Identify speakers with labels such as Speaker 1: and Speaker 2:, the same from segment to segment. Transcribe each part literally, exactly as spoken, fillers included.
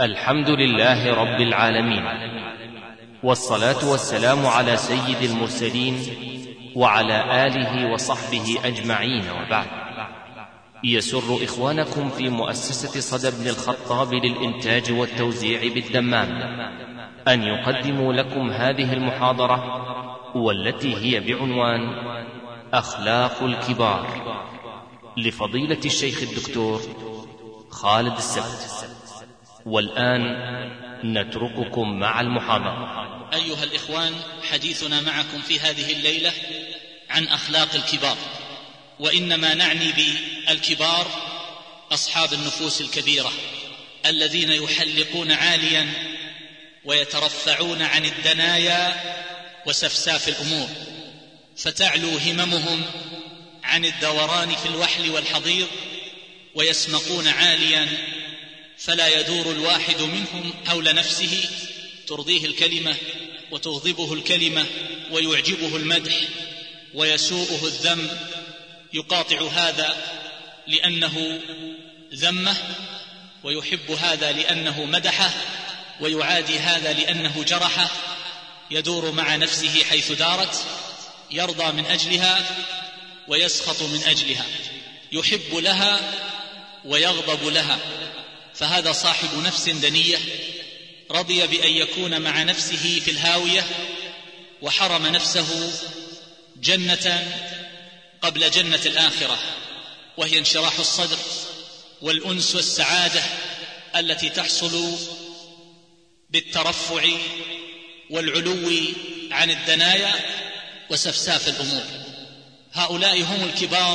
Speaker 1: الحمد لله رب العالمين، والصلاة والسلام على سيد المرسلين وعلى آله وصحبه أجمعين، وبعد. يسر إخوانكم في مؤسسة صدى بن الخطاب للإنتاج والتوزيع بالدمام أن يقدموا لكم هذه المحاضرة، والتي هي بعنوان أخلاق الكبار، لفضيلة الشيخ الدكتور خالد السبت. والآن نترككم مع المحاضرة.
Speaker 2: أيها الإخوان، حديثنا معكم في هذه الليلة عن أخلاق الكبار، وإنما نعني بالكبار أصحاب النفوس الكبيرة الذين يحلقون عاليا ويترفعون عن الدنايا وسفساف الأمور، فتعلو هممهم عن الدوران في الوحل والحضيض، ويسمقون عاليا فلا يدور الواحد منهم حول نفسه ترضيه الكلمة وتغضبه الكلمة، ويعجبه المدح ويسوءه الذم، يقاطع هذا لأنه ذمه، ويحب هذا لأنه مدحه، ويعادي هذا لأنه جرحه، يدور مع نفسه حيث دارت، يرضى من أجلها ويسخط من أجلها، يحب لها ويغضب لها. فهذا صاحب نفس دنية، رضي بأن يكون مع نفسه في الهاوية، وحرم نفسه جنة قبل جنة الآخرة، وهي انشراح الصدر والأنس والسعادة التي تحصل بالترفع والعلو عن الدنايا وسفساف الأمور. هؤلاء هم الكبار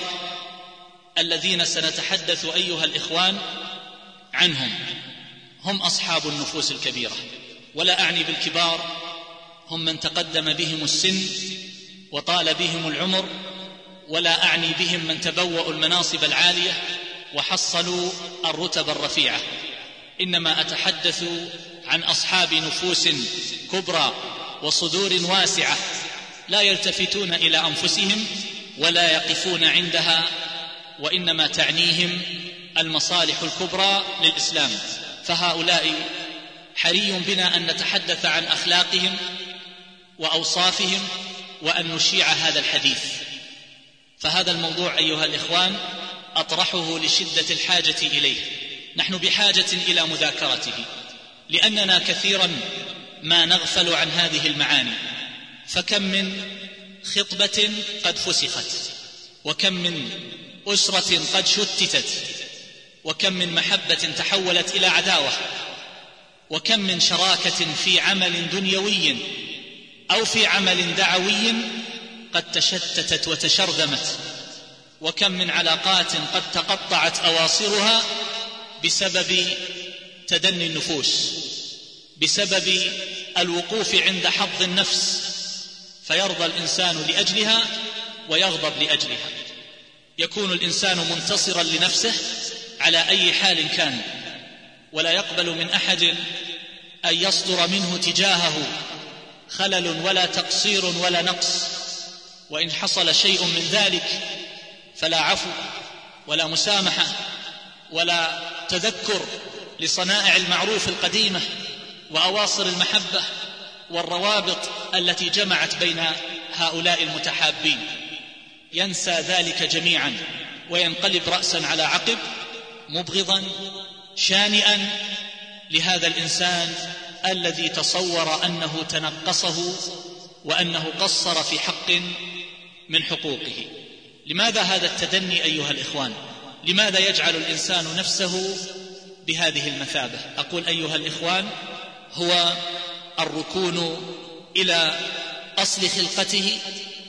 Speaker 2: الذين سنتحدث أيها الإخوان عنهم، هم أصحاب النفوس الكبيرة. ولا أعني بالكبار هم من تقدم بهم السن وطال بهم العمر، ولا أعني بهم من تبوأوا المناصب العالية وحصلوا الرتب الرفيعة، إنما أتحدث عن أصحاب نفوس كبرى وصدور واسعة، لا يلتفتون إلى أنفسهم ولا يقفون عندها، وإنما تعنيهم المصالح الكبرى للإسلام. فهؤلاء حري بنا أن نتحدث عن أخلاقهم وأوصافهم، وأن نشيع هذا الحديث. فهذا الموضوع أيها الإخوان أطرحه لشدة الحاجة إليه، نحن بحاجة إلى مذاكرته، لأننا كثيرا ما نغفل عن هذه المعاني. فكم من خطبة قد فسخت، وكم من أسرة قد شتتت، وكم من محبة تحولت إلى عداوة، وكم من شراكة في عمل دنيوي أو في عمل دعوي قد تشتتت وتشرذمت، وكم من علاقات قد تقطعت أواصرها بسبب تدني النفوس، بسبب الوقوف عند حظ النفس، فيرضى الإنسان لأجلها ويغضب لأجلها. يكون الإنسان منتصرا لنفسه على أي حال كان، ولا يقبل من أحد أن يصدر منه تجاهه خلل ولا تقصير ولا نقص، وإن حصل شيء من ذلك فلا عفو ولا مسامحة ولا تذكر لصنائع المعروف القديمة وأواصر المحبة والروابط التي جمعت بين هؤلاء المتحابين. ينسى ذلك جميعا وينقلب رأسا على عقب، مبغضا شانئا لهذا الإنسان الذي تصور أنه تنقصه وأنه قصر في حق من حقوقه. لماذا هذا التدني أيها الإخوان؟ لماذا يجعل الإنسان نفسه بهذه المثابة؟ أقول أيها الإخوان، هو الركون إلى أصل خلقته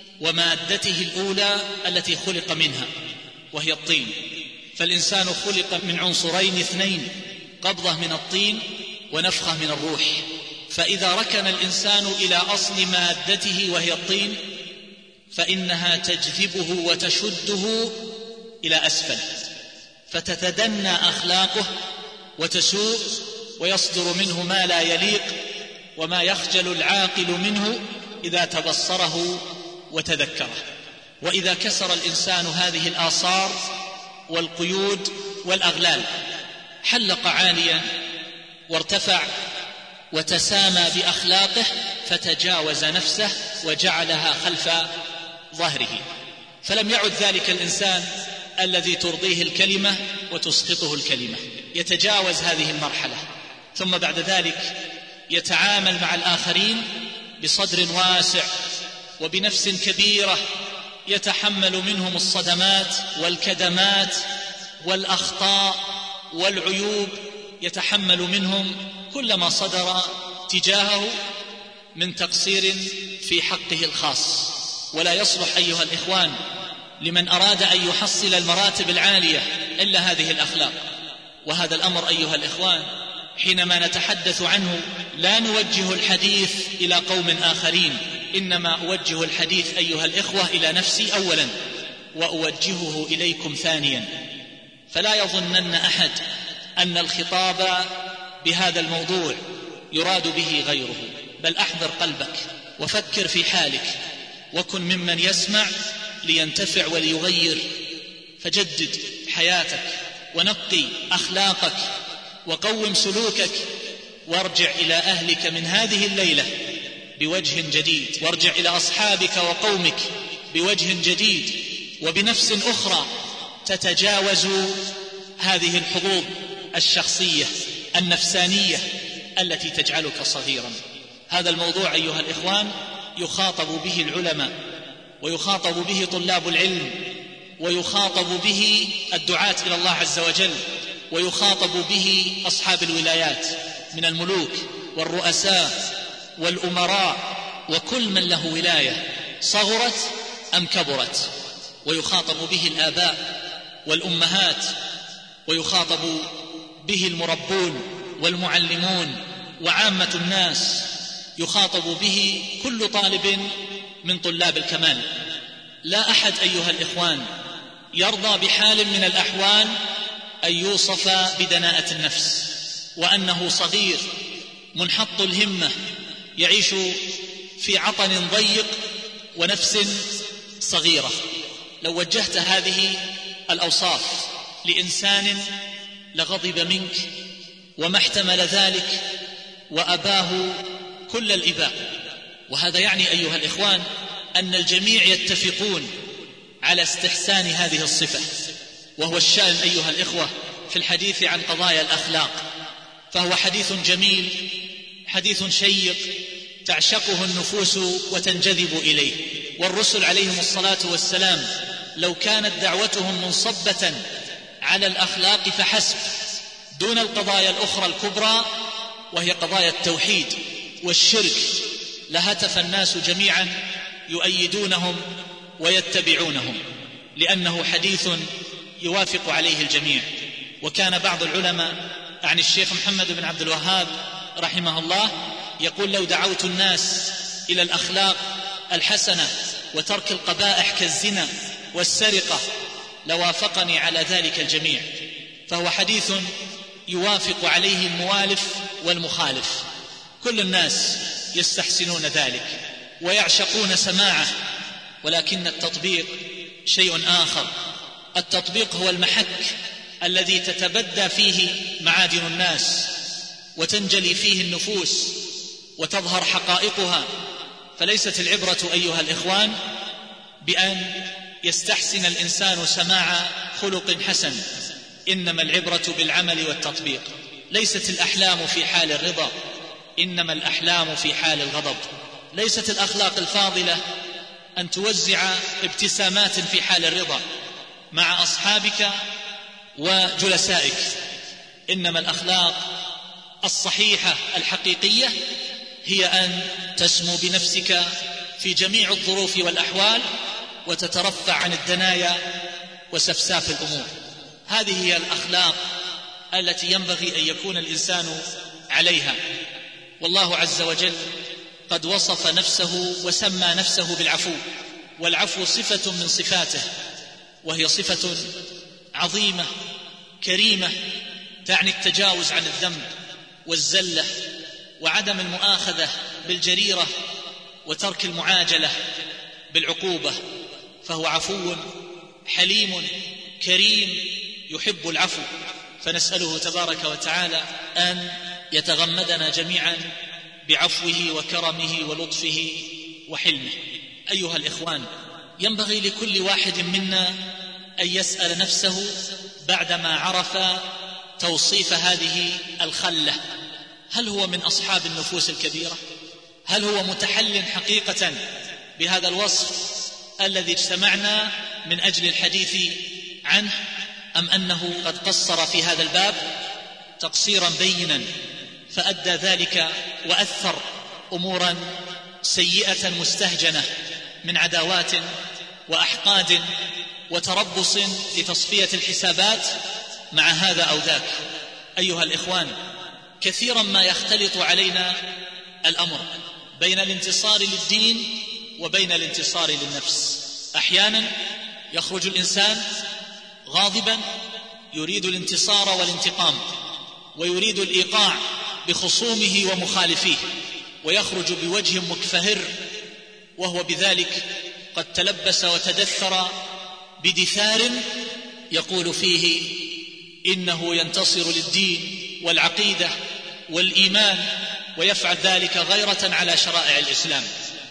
Speaker 2: ومادته الأولى التي خلق منها، وهي الطين. فالإنسان خلق من عنصرين اثنين، قبضة من الطين ونفخة من الروح. فإذا ركن الإنسان إلى أصل مادته وهي الطين، فإنها تجذبه وتشده إلى أسفل، فتتدنى أخلاقه وتسوء، ويصدر منه ما لا يليق وما يخجل العاقل منه إذا تبصره وتذكره. وإذا كسر الإنسان هذه الآثار والقيود والأغلال، حلق عاليا وارتفع وتسامى بأخلاقه فتجاوز نفسه وجعلها خلف ظهره، فلم يعد ذلك الإنسان الذي ترضيه الكلمة وتسقطه الكلمة، يتجاوز هذه المرحلة، ثم بعد ذلك يتعامل مع الآخرين بصدر واسع وبنفس كبيرة، يتحمل منهم الصدمات والكدمات والأخطاء والعيوب، يتحمل منهم كل ما صدر تجاهه من تقصير في حقه الخاص. ولا يصلح أيها الإخوان لمن أراد أن يحصل المراتب العالية إلا هذه الأخلاق. وهذا الأمر أيها الإخوان حينما نتحدث عنه لا نوجه الحديث إلى قوم آخرين، إنما أوجه الحديث أيها الإخوة إلى نفسي أولا، وأوجهه إليكم ثانيا. فلا يظنن أحد أن الخطاب بهذا الموضوع يراد به غيره، بل أحضر قلبك وفكر في حالك، وكن ممن يسمع لينتفع وليغير. فجدد حياتك ونقي أخلاقك وقوم سلوكك، وارجع إلى أهلك من هذه الليلة بوجه جديد، وارجع إلى أصحابك وقومك بوجه جديد وبنفس أخرى تتجاوز هذه الحظوظ الشخصية النفسانية التي تجعلك صغيرا. هذا الموضوع أيها الإخوان يخاطب به العلماء، ويخاطب به طلاب العلم، ويخاطب به الدعاة إلى الله عز وجل، ويخاطب به أصحاب الولايات من الملوك والرؤساء والأمراء وكل من له ولاية صغرت أم كبرت، ويخاطب به الآباء والأمهات، ويخاطب به المربون والمعلمون وعامة الناس، يخاطب به كل طالب من طلاب الكمال. لا أحد أيها الإخوان يرضى بحال من الأحوال أن يوصف بدناءة النفس، وأنه صغير منحط الهمة يعيش في عطن ضيق ونفس صغيرة. لو وجهت هذه الأوصاف لإنسان لغضب منك وما احتمل ذلك وأباه كل الإباء. وهذا يعني أيها الإخوان أن الجميع يتفقون على استحسان هذه الصفة، وهو الشأن أيها الإخوة في الحديث عن قضايا الأخلاق. فهو حديث جميل، حديث شيق تعشقه النفوس وتنجذب إليه. والرسل عليهم الصلاة والسلام لو كانت دعوتهم منصبة على الأخلاق فحسب دون القضايا الأخرى الكبرى، وهي قضايا التوحيد والشرك، لهتف الناس جميعا يؤيدونهم ويتبعونهم، لأنه حديث يوافق عليه الجميع. وكان بعض العلماء عن الشيخ محمد بن عبد الوهاب رحمه الله يقول: لو دعوت الناس إلى الأخلاق الحسنة وترك القبائح كالزنا والسرقة لوافقني على ذلك الجميع. فهو حديث يوافق عليه الموالف والمخالف، كل الناس يستحسنون ذلك ويعشقون سماعه، ولكن التطبيق شيء آخر. التطبيق هو المحك الذي تتبدى فيه معادن الناس وتنجلي فيه النفوس وتظهر حقائقها. فليست العبرة أيها الإخوان بأن يستحسن الإنسان سماع خلق حسن، إنما العبرة بالعمل والتطبيق. ليست الأحلام في حال الرضا، إنما الأحلام في حال الغضب. ليست الأخلاق الفاضلة أن توزع ابتسامات في حال الرضا مع أصحابك وجلسائك، إنما الأخلاق الصحيحة الحقيقية هي أن تسمو بنفسك في جميع الظروف والأحوال وتترفع عن الدنايا وسفساف الأمور. هذه هي الأخلاق التي ينبغي أن يكون الإنسان عليها. والله عز وجل قد وصف نفسه وسمى نفسه بالعفو، والعفو صفة من صفاته، وهي صفة عظيمة كريمة تعني التجاوز عن الذنب والزلة وعدم المؤاخذة بالجريرة وترك المعاجلة بالعقوبة. فهو عفو حليم كريم يحب العفو، فنسأله تبارك وتعالى أن يتغمدنا جميعا بعفوه وكرمه ولطفه وحلمه. أيها الإخوان، ينبغي لكل واحد منا أن يسأل نفسه بعدما عرف توصيف هذه الخلة: هل هو من أصحاب النفوس الكبيرة؟ هل هو متحل حقيقة بهذا الوصف الذي اجتمعنا من أجل الحديث عنه، أم أنه قد قصر في هذا الباب تقصيرا بينا فأدى ذلك وأثر أمورا سيئة مستهجنة من عداوات وأحقاد وتربص لتصفية الحسابات مع هذا أو ذاك؟ أيها الإخوان، كثيرا ما يختلط علينا الأمر بين الانتصار للدين وبين الانتصار للنفس. أحيانا يخرج الإنسان غاضبا يريد الانتصار والانتقام ويريد الإيقاع بخصومه ومخالفيه، ويخرج بوجه مكفهر وهو بذلك قد تلبس وتدثر بدثار يقول فيه إنه ينتصر للدين والعقيدة والإيمان، ويفعل ذلك غيرة على شرائع الإسلام،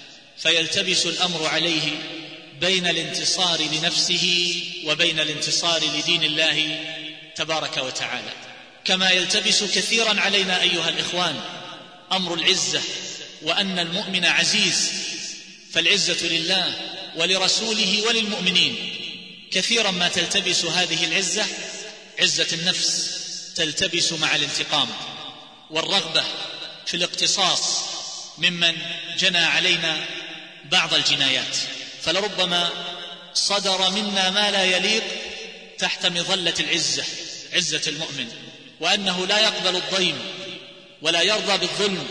Speaker 2: فيلتبس الأمر عليه بين الانتصار لنفسه وبين الانتصار لدين الله تبارك وتعالى. كما يلتبس كثيرا علينا أيها الإخوان أمر العزة، وأن المؤمن عزيز، فالعزة لله ولرسوله وللمؤمنين. كثيرا ما تلتبس هذه العزة، عزة النفس تلتبس مع الانتقام والرغبة في الاقتصاص ممن جنى علينا بعض الجنايات، فلربما صدر منا ما لا يليق تحت مظلة العزة، عزة المؤمن، وأنه لا يقبل الضيم ولا يرضى بالظلم،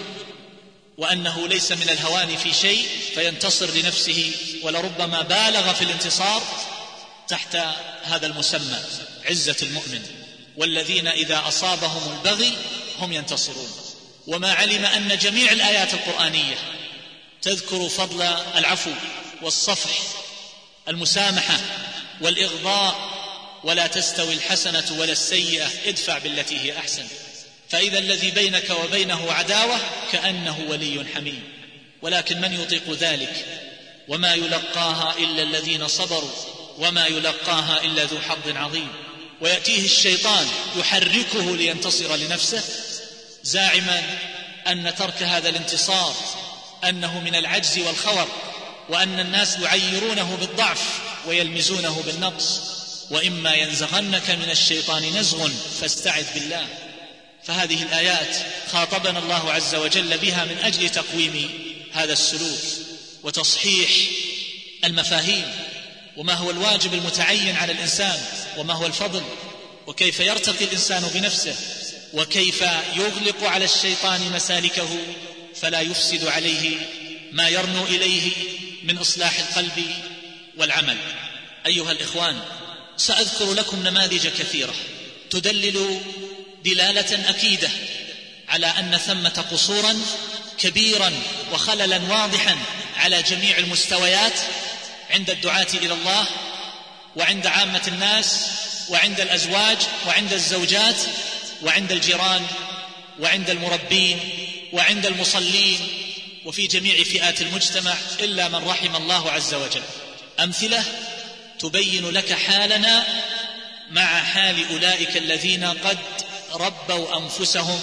Speaker 2: وأنه ليس من الهوان في شيء فينتصر لنفسه، ولربما بالغ في الانتصار تحت هذا المسمى عزة المؤمن. والذين إذا أصابهم البغي هم ينتصرون. وما علم أن جميع الآيات القرآنية تذكر فضل العفو والصفح، المسامحة والإغضاء، ولا تستوي الحسنة ولا السيئة ادفع بالتي هي أحسن، فإذا الذي بينك وبينه عداوة كأنه ولي حميم. ولكن من يطيق ذلك؟ وما يلقاها إلا الذين صبروا وما يلقاها إلا ذو حظ عظيم. ويأتيه الشيطان يحركه لينتصر لنفسه زاعما أن ترك هذا الانتصار أنه من العجز والخور، وأن الناس يعيرونه بالضعف ويلمزونه بالنقص، وإما ينزغنك من الشيطان نزغ فاستعذ بالله. فهذه الآيات خاطبنا الله عز وجل بها من أجل تقويم هذا السلوك وتصحيح المفاهيم، وما هو الواجب المتعين على الإنسان، وما هو الفضل، وكيف يرتقي الإنسان بنفسه، وكيف يغلق على الشيطان مسالكه فلا يفسد عليه ما يرنو إليه من إصلاح القلب والعمل. أيها الإخوان، سأذكر لكم نماذج كثيرة تدلل دلالة أكيدة على أن ثمة قصورا كبيرا وخللا واضحا على جميع المستويات عند الدعاة إلى الله، وعند عامة الناس، وعند الأزواج، وعند الزوجات، وعند الجيران، وعند المربين، وعند المصلين، وفي جميع فئات المجتمع إلا من رحم الله عز وجل. أمثلة تبين لك حالنا مع حال أولئك الذين قد ربوا أنفسهم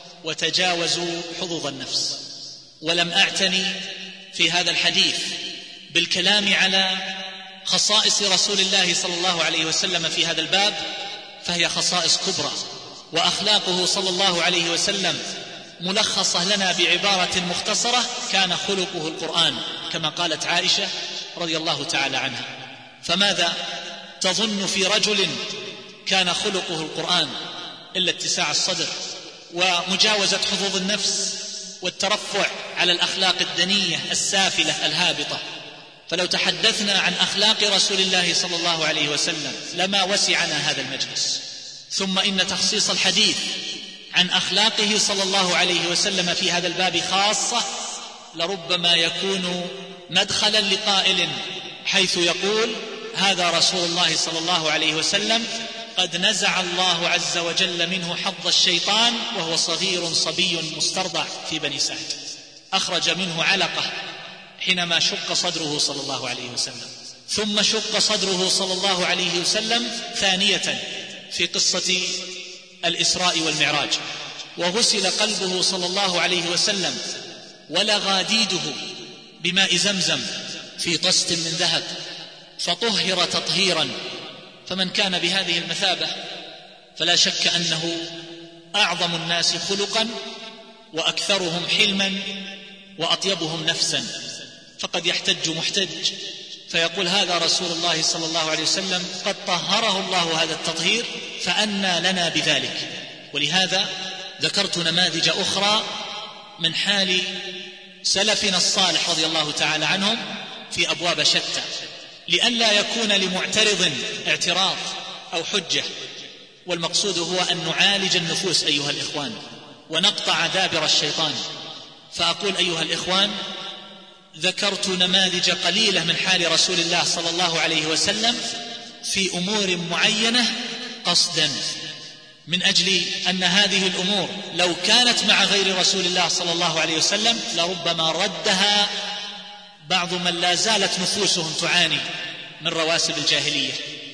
Speaker 2: وتجاوزوا حظوظ النفس. ولم أعتني في هذا الحديث بالكلام على خصائص رسول الله صلى الله عليه وسلم في هذا الباب، فهي خصائص كبرى، وأخلاقه صلى الله عليه وسلم ملخصة لنا بعبارة مختصرة: كان خلقه القرآن، كما قالت عائشة رضي الله تعالى عنها. فماذا تظن في رجل كان خلقه القرآن إلا اتساع الصدر ومجاوزة حظوظ النفس والترفع على الأخلاق الدنية السافلة الهابطة؟ فلو تحدثنا عن أخلاق رسول الله صلى الله عليه وسلم لما وسعنا هذا المجلس. ثم إن تخصيص الحديث عن أخلاقه صلى الله عليه وسلم في هذا الباب خاصة لربما يكون مدخلا لقائل حيث يقول: هذا رسول الله صلى الله عليه وسلم قد نزع الله عز وجل منه حظ الشيطان وهو صغير صبي مسترضع في بني سعد. أخرج منه علقة حينما شق صدره صلى الله عليه وسلم، ثم شق صدره صلى الله عليه وسلم ثانية في قصة الإسراء والمعراج، وغسل قلبه صلى الله عليه وسلم ولغى ديده بماء زمزم في طست من ذهب فطهر تطهيرا. فمن كان بهذه المثابة فلا شك أنه أعظم الناس خلقا وأكثرهم حلما وأطيبهم نفسا. فقد يحتج محتج فيقول هذا رسول الله صلى الله عليه وسلم قد طهره الله هذا التطهير فأنى لنا بذلك. ولهذا ذكرت نماذج أخرى من حال سلفنا الصالح رضي الله تعالى عنهم في أبواب شتى، لئلا يكون لمعترض اعتراض أو حجة. والمقصود هو أن نعالج النفوس أيها الإخوان ونقطع دابر الشيطان. فأقول أيها الإخوان ذكرت نماذج قليلة من حال رسول الله صلى الله عليه وسلم في أمور معينة قصدا، من أجل أن هذه الأمور لو كانت مع غير رسول الله صلى الله عليه وسلم لربما ردها بعض من لا زالت نفوسهم تعاني من رواسب الجاهلية،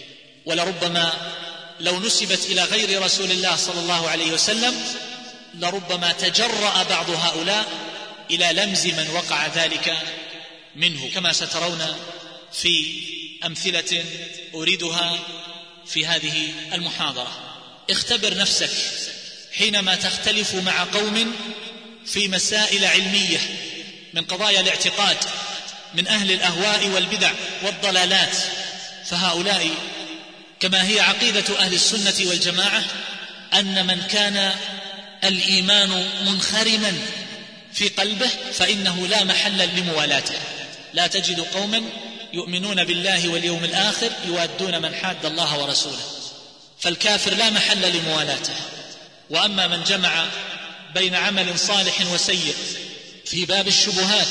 Speaker 2: ولربما لو نسبت إلى غير رسول الله صلى الله عليه وسلم لربما تجرأ بعض هؤلاء إلى لمز من وقع ذلك منه، كما سترون في أمثلة أريدها في هذه المحاضرة. اختبر نفسك حينما تختلف مع قوم في مسائل علمية من قضايا الاعتقاد من أهل الأهواء والبدع والضلالات، فهؤلاء كما هي عقيدة أهل السنة والجماعة أن من كان الإيمان منخرما في قلبه فإنه لا محل لموالاته. لا تجد قوما يؤمنون بالله واليوم الآخر يوادون من حاد الله ورسوله، فالكافر لا محل لموالاته. وأما من جمع بين عمل صالح وسيء في باب الشبهات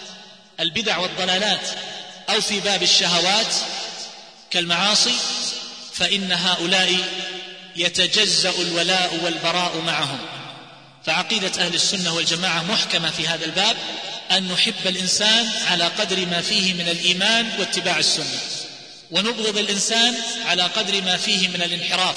Speaker 2: البدع والضلالات أو في باب الشهوات كالمعاصي فإن هؤلاء يتجزأ الولاء والبراء معهم. فعقيدة أهل السنة والجماعة محكمة في هذا الباب، أن نحب الإنسان على قدر ما فيه من الإيمان واتباع السنة، ونبغض الإنسان على قدر ما فيه من الانحراف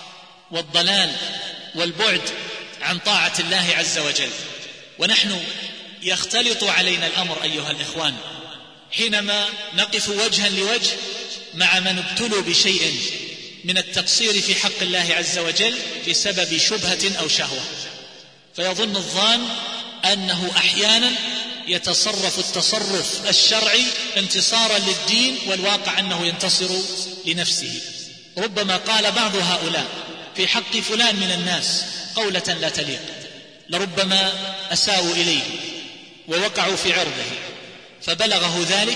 Speaker 2: والضلال والبعد عن طاعة الله عز وجل. ونحن يختلط علينا الأمر أيها الإخوان حينما نقف وجها لوجه مع من ابتلوا بشيء من التقصير في حق الله عز وجل بسبب شبهة أو شهوة، فيظن الظان أنه أحيانا يتصرف التصرف الشرعي انتصارا للدين، والواقع أنه ينتصر لنفسه. ربما قال بعض هؤلاء في حق فلان من الناس قولة لا تليق، لربما أساءوا إليه ووقعوا في عرضه فبلغه ذلك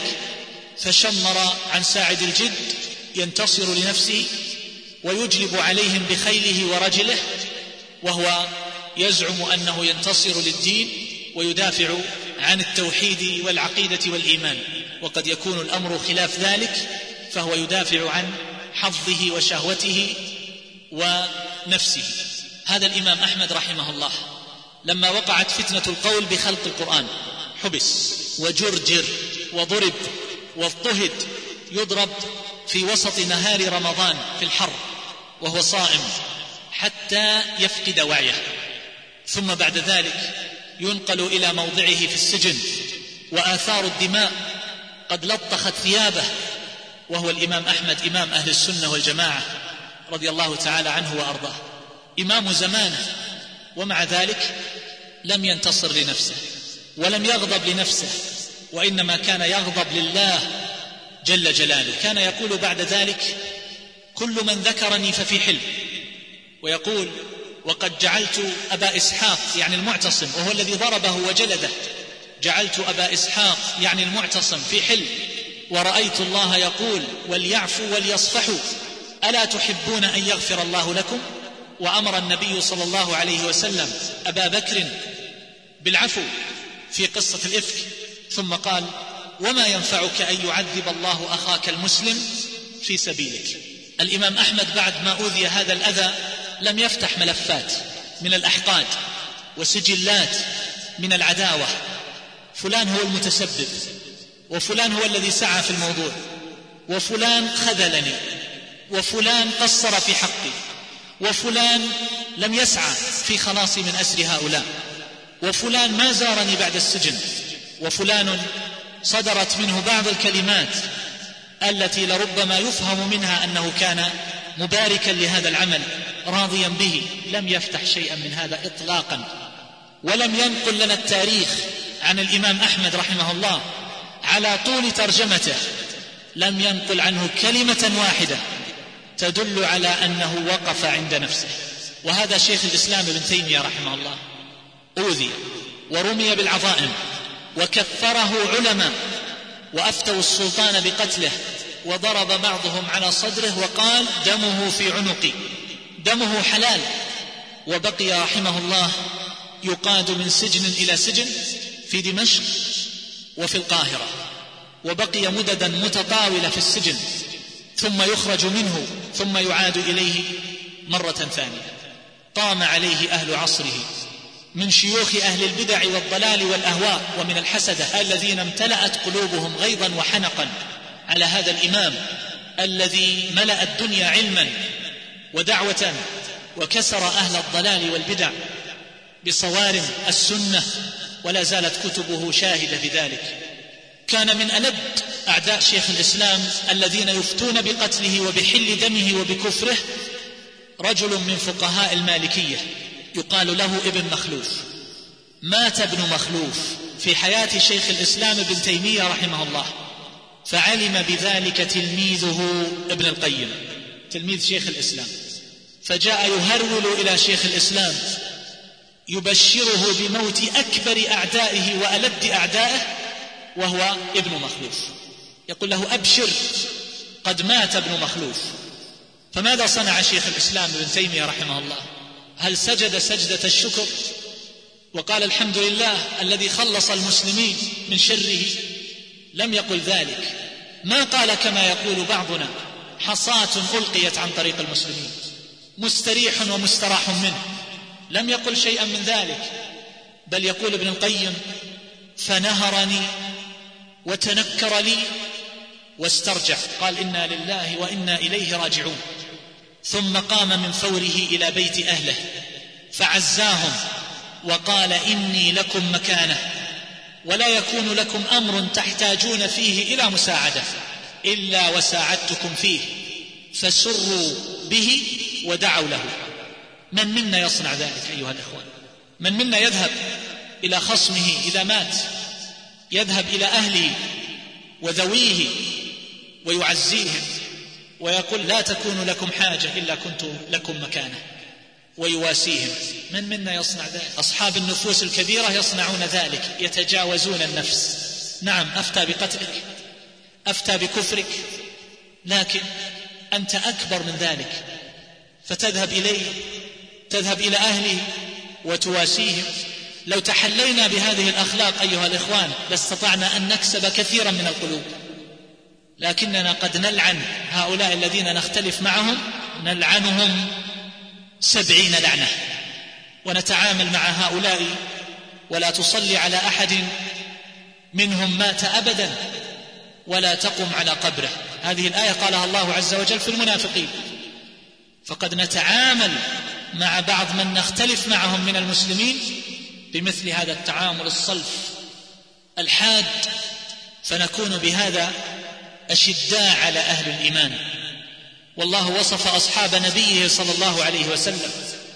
Speaker 2: فشمر عن ساعد الجد ينتصر لنفسه ويجلب عليهم بخيله ورجله، وهو يزعم أنه ينتصر للدين ويدافع عن التوحيد والعقيدة والإيمان، وقد يكون الأمر خلاف ذلك، فهو يدافع عن حظه وشهوته ونفسه. هذا الإمام أحمد رحمه الله لما وقعت فتنة القول بخلق القرآن حبس وجرجر وضرب واضطهد، يضرب في وسط نهار رمضان في الحر وهو صائم حتى يفقد وعيه، ثم بعد ذلك ينقل إلى موضعه في السجن وآثار الدماء قد لطخت ثيابه، وهو الإمام أحمد إمام أهل السنة والجماعة رضي الله تعالى عنه وأرضاه، إمام زمانه، ومع ذلك لم ينتصر لنفسه ولم يغضب لنفسه، وإنما كان يغضب لله جل جلاله. كان يقول بعد ذلك كل من ذكرني ففي حل، ويقول وقد جعلت أبا إسحاق يعني المعتصم وهو الذي ضربه وجلده، جعلت أبا إسحاق يعني المعتصم في حل، ورأيت الله يقول وليعفوا وليصفحوا ألا تحبون أن يغفر الله لكم؟ وأمر النبي صلى الله عليه وسلم أبا بكر بالعفو في قصة الإفك، ثم قال وما ينفعك أن يعذب الله أخاك المسلم في سبيلك. الإمام أحمد بعد ما أوذي هذا الأذى لم يفتح ملفات من الأحقاد وسجلات من العداوة، فلان هو المتسبب، وفلان هو الذي سعى في الموضوع، وفلان خذلني، وفلان قصر في حقي، وفلان لم يسعى في خلاصي من أسر هؤلاء، وفلان ما زارني بعد السجن، وفلان صدرت منه بعض الكلمات التي لربما يفهم منها أنه كان مباركا لهذا العمل راضيا به. لم يفتح شيئا من هذا إطلاقا، ولم ينقل لنا التاريخ عن الإمام أحمد رحمه الله على طول ترجمته، لم ينقل عنه كلمة واحدة تدل على أنه وقف عند نفسه. وهذا شيخ الإسلام ابن تيمية رحمه الله أوذي ورمي بالعظائم، وكفره علماء، وأفتوا السلطان بقتله، وضرب بعضهم على صدره وقال دمه في عنقي، دمه حلال، وبقي رحمه الله يقاد من سجن إلى سجن في دمشق وفي القاهرة، وبقي مددا متطاولة في السجن، ثم يخرج منه ثم يعاد إليه مرة ثانية. طام عليه أهل عصره من شيوخ أهل البدع والضلال والأهواء ومن الحسدة الذين امتلأت قلوبهم غيظا وحنقا على هذا الإمام الذي ملأ الدنيا علما ودعوة، وكسر أهل الضلال والبدع بصوارم السنة، ولا زالت كتبه شاهدة بذلك. كان من ألد أعداء شيخ الإسلام الذين يفتون بقتله وبحل دمه وبكفره رجل من فقهاء المالكية يقال له ابن مخلوف. مات ابن مخلوف في حياة شيخ الإسلام ابن تيمية رحمه الله، فعلم بذلك تلميذه ابن القيم تلميذ شيخ الإسلام، فجاء يهرول إلى شيخ الإسلام يبشره بموت أكبر أعدائه وألد أعدائه وهو ابن مخلوف، يقول له أبشر قد مات ابن مخلوف. فماذا صنع شيخ الإسلام ابن تيمية رحمه الله؟ هل سجد سجدة الشكر وقال الحمد لله الذي خلص المسلمين من شره؟ لم يقل ذلك. ما قال كما يقول بعضنا حصاة ألقيت عن طريق المسلمين مستريح ومستراح منه، لم يقل شيئا من ذلك، بل يقول ابن القيم فنهرني وتنكر لي واسترجع، قال إنا لله وإنا إليه راجعون، ثم قام من فوره إلى بيت أهله فعزاهم وقال إني لكم مكانة، ولا يكون لكم أمر تحتاجون فيه إلى مساعدة إلا وساعدتكم فيه، فسروا به ودعوا له. من منا يصنع ذلك أيها الإخوان؟ من منا يذهب إلى خصمه إذا مات، يذهب إلى أهله وذويه ويعزيهم ويقول لا تكون لكم حاجة إلا كنت لكم مكانة، ويواسيهم؟ من منا يصنع ذلك؟ أصحاب النفوس الكبيرة يصنعون ذلك، يتجاوزون النفس. نعم أفتى بقتلك، أفتى بكفرك، لكن أنت أكبر من ذلك، فتذهب إليه، تذهب إلى أهله وتواسيهم. لو تحلينا بهذه الأخلاق أيها الإخوان لاستطعنا أن نكسب كثيرا من القلوب، لكننا قد نلعن هؤلاء الذين نختلف معهم، نلعنهم سبعين لعنة، ونتعامل مع هؤلاء ولا تصلي على أحد منهم مات أبدا ولا تقم على قبره. هذه الآية قالها الله عز وجل في المنافقين. فقد نتعامل مع بعض من نختلف معهم من المسلمين بمثل هذا التعامل الصلف الحاد، فنكون بهذا أشداء على أهل الإيمان. والله وصف أصحاب نبيه صلى الله عليه وسلم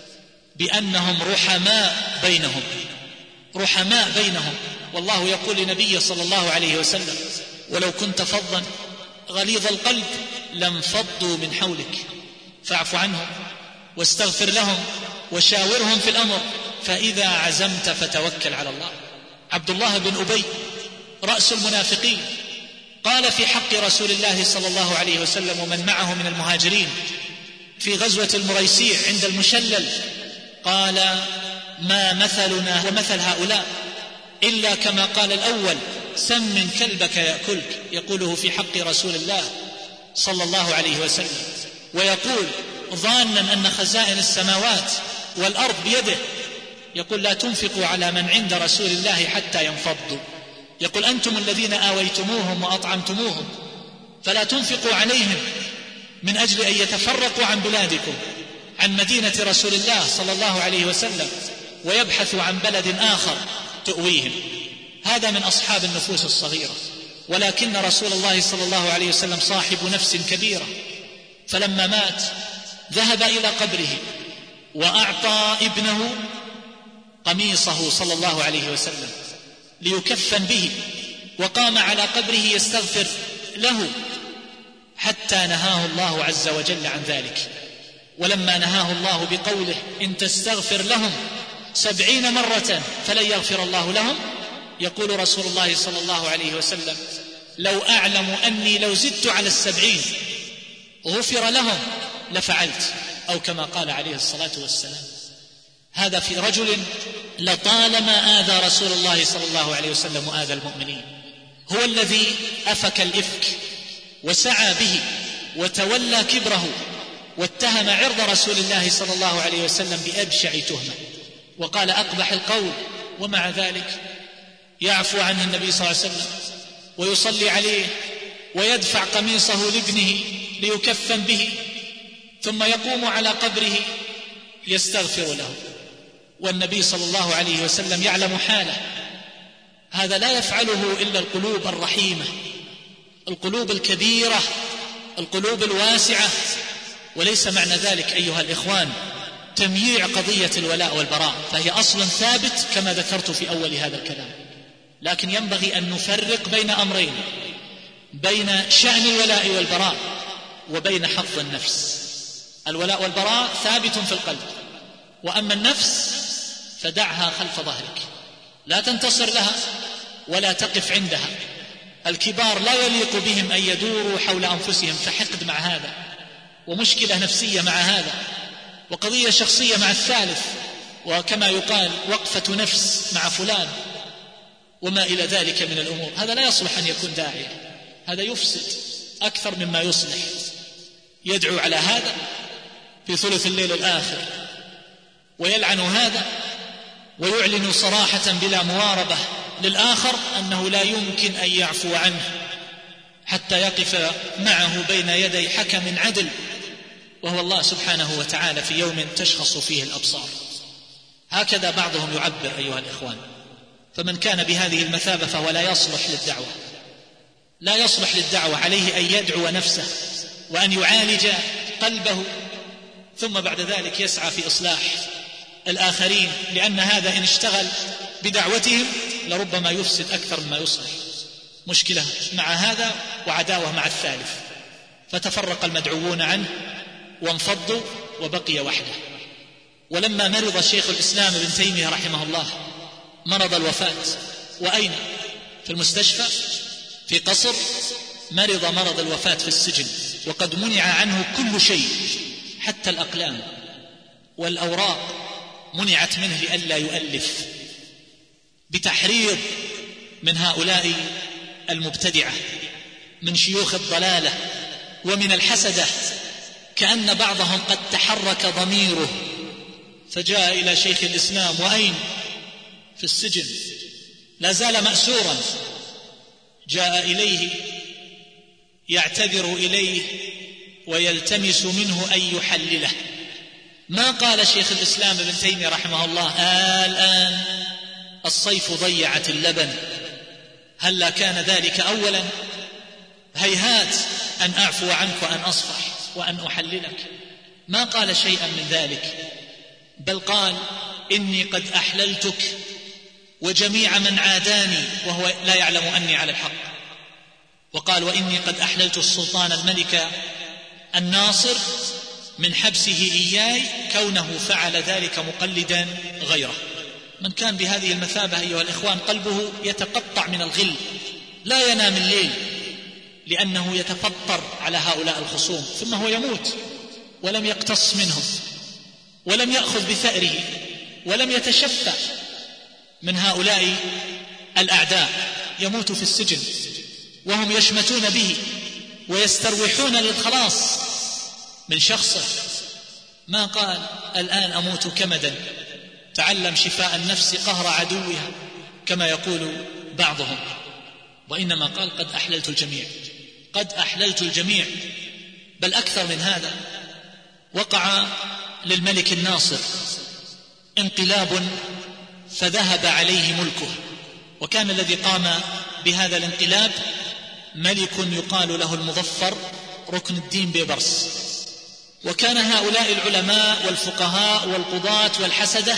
Speaker 2: بأنهم رحماء بينهم، رحماء بينهم. والله يقول لنبيه صلى الله عليه وسلم ولو كنت فظا غليظ القلب لانفضوا من حولك فاعف عنهم واستغفر لهم وشاورهم في الأمر فإذا عزمت فتوكل على الله. عبد الله بن أبي رأس المنافقين قال في حق رسول الله صلى الله عليه وسلم ومن معه من المهاجرين في غزوة المريسيع عند المشلل، قال ما مثلنا ومثل هؤلاء إلا كما قال الأول سمن كلبك يأكلك، يقوله في حق رسول الله صلى الله عليه وسلم. ويقول ظانا أن خزائن السماوات والأرض بيده، يقول لا تنفقوا على من عند رسول الله حتى ينفضوا. يقول أنتم الذين آويتموهم وأطعمتموهم، فلا تنفقوا عليهم من أجل أن يتفرقوا عن بلادكم، عن مدينة رسول الله صلى الله عليه وسلم، ويبحثوا عن بلد آخر تؤويهم. هذا من أصحاب النفوس الصغيرة. ولكن رسول الله صلى الله عليه وسلم صاحب نفس كبيرة، فلما مات ذهب إلى قبره وأعطى ابنه قميصه صلى الله عليه وسلم ليكفن به، وقام على قبره يستغفر له حتى نهاه الله عز وجل عن ذلك. ولما نهاه الله بقوله إن تستغفر لهم سبعين مرة فلن يغفر الله لهم، يقول رسول الله صلى الله عليه وسلم لو أعلم أني لو زدت على السبعين غفر لهم لفعلت، أو كما قال عليه الصلاة والسلام. هذا في رجل لطالما آذى رسول الله صلى الله عليه وسلم وآذى المؤمنين. هو الذي أفك الإفك وسعى به وتولى كبره واتهم عرض رسول الله صلى الله عليه وسلم بأبشع تهمة، وقال أقبح القول، ومع ذلك يعفو عنه النبي صلى الله عليه وسلم ويصلي عليه ويدفع قميصه لابنه ليكفن به، ثم يقوم على قبره يستغفر له، والنبي صلى الله عليه وسلم يعلم حاله. هذا لا يفعله إلا القلوب الرحيمة، القلوب الكبيرة، القلوب الواسعة. وليس معنى ذلك أيها الإخوان تمييع قضية الولاء والبراء، فهي أصل ثابت كما ذكرت في أول هذا الكلام، لكن ينبغي أن نفرق بين أمرين: بين شأن الولاء والبراء وبين حظ النفس. الولاء والبراء ثابت في القلب، وأما النفس فدعها خلف ظهرك، لا تنتصر لها ولا تقف عندها. الكبار لا يليق بهم أن يدوروا حول أنفسهم، فحقد مع هذا، ومشكلة نفسية مع هذا، وقضية شخصية مع الثالث، وكما يقال وقفة نفس مع فلان، وما إلى ذلك من الأمور. هذا لا يصلح أن يكون داعية، هذا يفسد أكثر مما يصلح. يدعو على هذا في ثلث الليل الآخر ويلعن هذا، ويعلن صراحة بلا مواربة للآخر أنه لا يمكن أن يعفو عنه حتى يقف معه بين يدي حكم عدل، وهو الله سبحانه وتعالى، في يوم تشخص فيه الأبصار. هكذا بعضهم يعبر أيها الإخوان. فمن كان بهذه المثابة فهو لا يصلح للدعوة، لا يصلح للدعوة. عليه أن يدعو نفسه وأن يعالج قلبه، ثم بعد ذلك يسعى في إصلاح الآخرين، لأن هذا إن اشتغل بدعوتهم لربما يفسد أكثر مما يصلح. مشكلة مع هذا وعداوة مع الثالث، فتفرق المدعوون عنه وانفضوا وبقي وحده. ولما مرض شيخ الإسلام ابن تيمية رحمه الله مرض الوفاة، وأين؟ في المستشفى، في قصر. مرض مرض الوفاة في السجن، وقد منع عنه كل شيء، حتى الأقلام والأوراق منعت منه لئلا يؤلف، بتحريض من هؤلاء المبتدعة، من شيوخ الضلالة ومن الحسدة، كأن بعضهم قد تحرك ضميره فجاء إلى شيخ الإسلام، وأين؟ في السجن، لا زال مأسورا. جاء إليه يعتذر إليه ويلتمس منه أن يحلله. ما قال شيخ الإسلام ابن تيمية رحمه الله آه الآن الصيف ضيعت اللبن، هل كان ذلك أولا؟ هيهات أن أعفو عنك وأن أصفح وأن أحللك. ما قال شيئا من ذلك، بل قال إني قد أحللتك وجميع من عاداني وهو لا يعلم أني على الحق. وقال وإني قد أحللت السلطان الملك الناصر من حبسه إياي كونه فعل ذلك مقلدا غيره. من كان بهذه المثابة أيها الإخوان قلبه يتقطع من الغل، لا ينام الليل، لأنه يتفطر على هؤلاء الخصوم، ثم هو يموت ولم يقتص منهم ولم يأخذ بثأره ولم يتشفع من هؤلاء الأعداء. يموت في السجن وهم يشمتون به ويستروحون للخلاص من شخصه، ما قال الآن أموت كمدا، تعلم شفاء النفس قهر عدوها كما يقول بعضهم، وإنما قال قد أحللت الجميع، قد أحللت الجميع. بل أكثر من هذا، وقع للملك الناصر انقلاب فذهب عليه ملكه، وكان الذي قام بهذا الانقلاب ملك يقال له المظفر ركن الدين بيبرس. وكان هؤلاء العلماء والفقهاء والقضاة والحسدة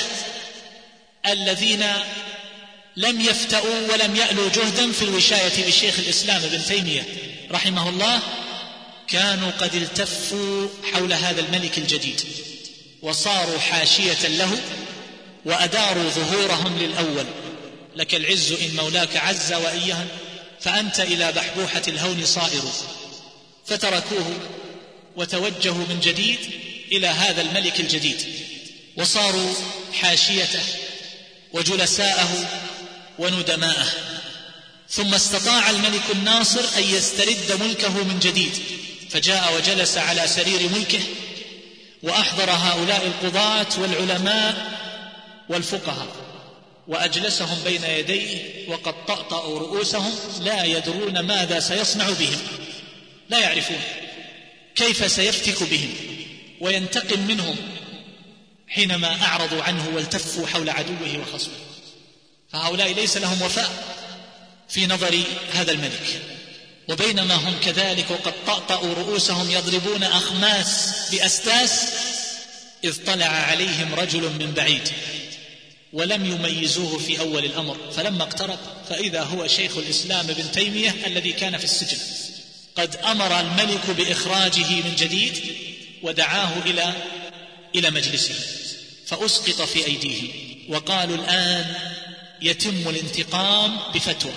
Speaker 2: الذين لم يفتأوا ولم يألوا جهدا في الوشاية بشيخ الإسلام ابن تيمية رحمه الله، كانوا قد التفوا حول هذا الملك الجديد وصاروا حاشية له وأداروا ظهورهم للأول. لك العز إن مولاك عز وإياه، فأنت إلى بحبوحة الهون صائر. فتركوه وتوجهوا من جديد إلى هذا الملك الجديد، وصاروا حاشيته وجلساءه وندماءه. ثم استطاع الملك الناصر أن يسترد ملكه من جديد، فجاء وجلس على سرير ملكه وأحضر هؤلاء القضاة والعلماء والفقهاء وأجلسهم بين يديه، وقد طأطأوا رؤوسهم لا يدرون ماذا سيصنع بهم، لا يعرفون كيف سيفتك بهم وينتقم منهم حينما أعرضوا عنه والتفوا حول عدوه وخصمه. فهؤلاء ليس لهم وفاء في نظر هذا الملك. وبينما هم كذلك وقد طأطأوا رؤوسهم يضربون أخماس بأستاس، إذ طلع عليهم رجل من بعيد ولم يميزوه في أول الأمر، فلما اقترب فإذا هو شيخ الإسلام ابن تيمية الذي كان في السجن. قد أمر الملك بإخراجه من جديد ودعاه إلى إلى مجلسه، فأسقط في أيديهم وقالوا الآن يتم الانتقام بفتوى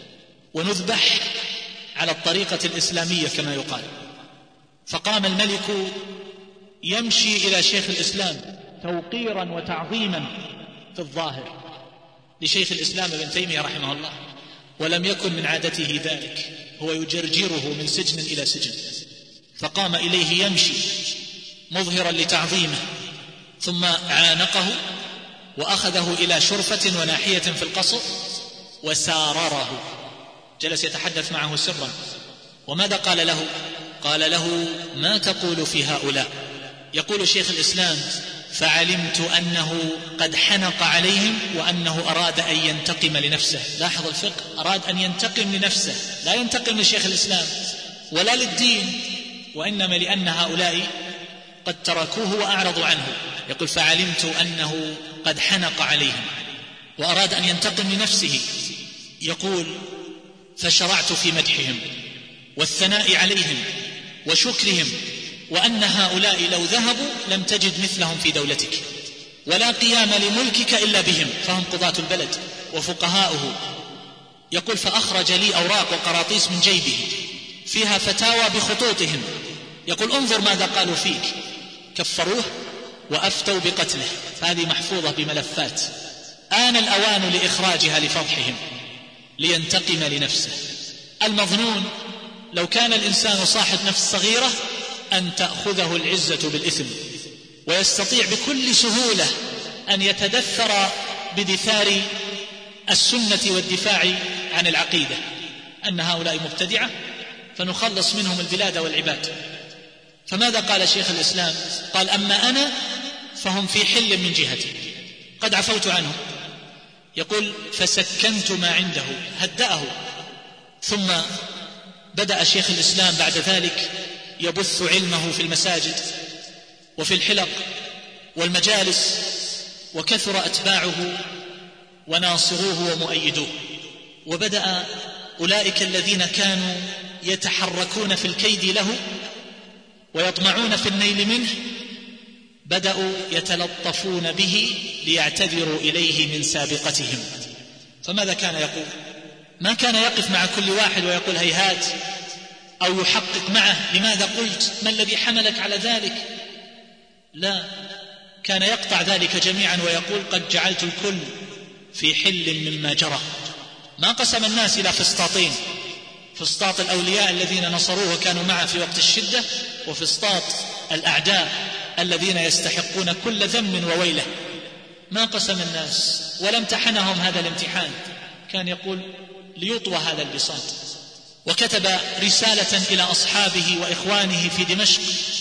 Speaker 2: ونذبح على الطريقة الإسلامية كما يقال. فقام الملك يمشي إلى شيخ الإسلام توقيرا وتعظيما في الظاهر لشيخ الإسلام ابن تيمية رحمه الله، ولم يكن من عادته ذلك، هو يجرجره من سجن إلى سجن. فقام إليه يمشي مظهرا لتعظيمه، ثم عانقه وأخذه إلى شرفة وناحية في القصر وسارره، جلس يتحدث معه سرا. وماذا قال له؟ قال له ما تقول في هؤلاء؟ يقول شيخ الإسلام فعلمت أنه قد حنق عليهم وأنه أراد أن ينتقم لنفسه. لاحظ الفقه، أراد أن ينتقم لنفسه، لا ينتقم لشيخ الإسلام ولا للدين، وإنما لأن هؤلاء قد تركوه وأعرضوا عنه. يقول فعلمت أنه قد حنق عليهم وأراد أن ينتقم لنفسه. يقول فشرعت في مدحهم والثناء عليهم وشكرهم، وأن هؤلاء لو ذهبوا لم تجد مثلهم في دولتك، ولا قيام لملكك إلا بهم، فهم قضاة البلد وفقهاؤه. يقول فأخرج لي أوراق وقراطيس من جيبه فيها فتاوى بخطوطهم. يقول انظر ماذا قالوا فيك، كفروه وأفتوا بقتله، فهذه محفوظة بملفات، آن الأوان لإخراجها لفضحهم لينتقم لنفسه. المظنون لو كان الإنسان صاحب نفس صغيرة أن تأخذه العزة بالإثم، ويستطيع بكل سهولة أن يتدثر بدثار السنة والدفاع عن العقيدة، أن هؤلاء مبتدعة فنخلص منهم البلاد والعباد. فماذا قال شيخ الإسلام؟ قال أما أنا فهم في حل من جهتي، قد عفوت عنهم. يقول فسكنت ما عنده، هدأه. ثم بدأ شيخ الإسلام بعد ذلك يبث علمه في المساجد وفي الحلق والمجالس، وكثر أتباعه وناصروه ومؤيدوه. وبدأ أولئك الذين كانوا يتحركون في الكيد له ويطمعون في النيل منه بدأوا يتلطفون به ليعتذروا إليه من سابقتهم. فماذا كان يقول؟ ما كان يقف مع كل واحد ويقول هيهات أو يحقق معه لماذا قلت، ما الذي حملك على ذلك؟ لا، كان يقطع ذلك جميعا ويقول قد جعلت الكل في حل مما جرى. ما قسم الناس إلى فسطاطين، فسطاط الأولياء الذين نصروه وكانوا معه في وقت الشدة، وفسطاط الأعداء الذين يستحقون كل ذم وويله. ما قسم الناس ولا امتحنهم هذا الامتحان، كان يقول ليطوى هذا البساط. وكتب رسالة إلى أصحابه وإخوانه في دمشق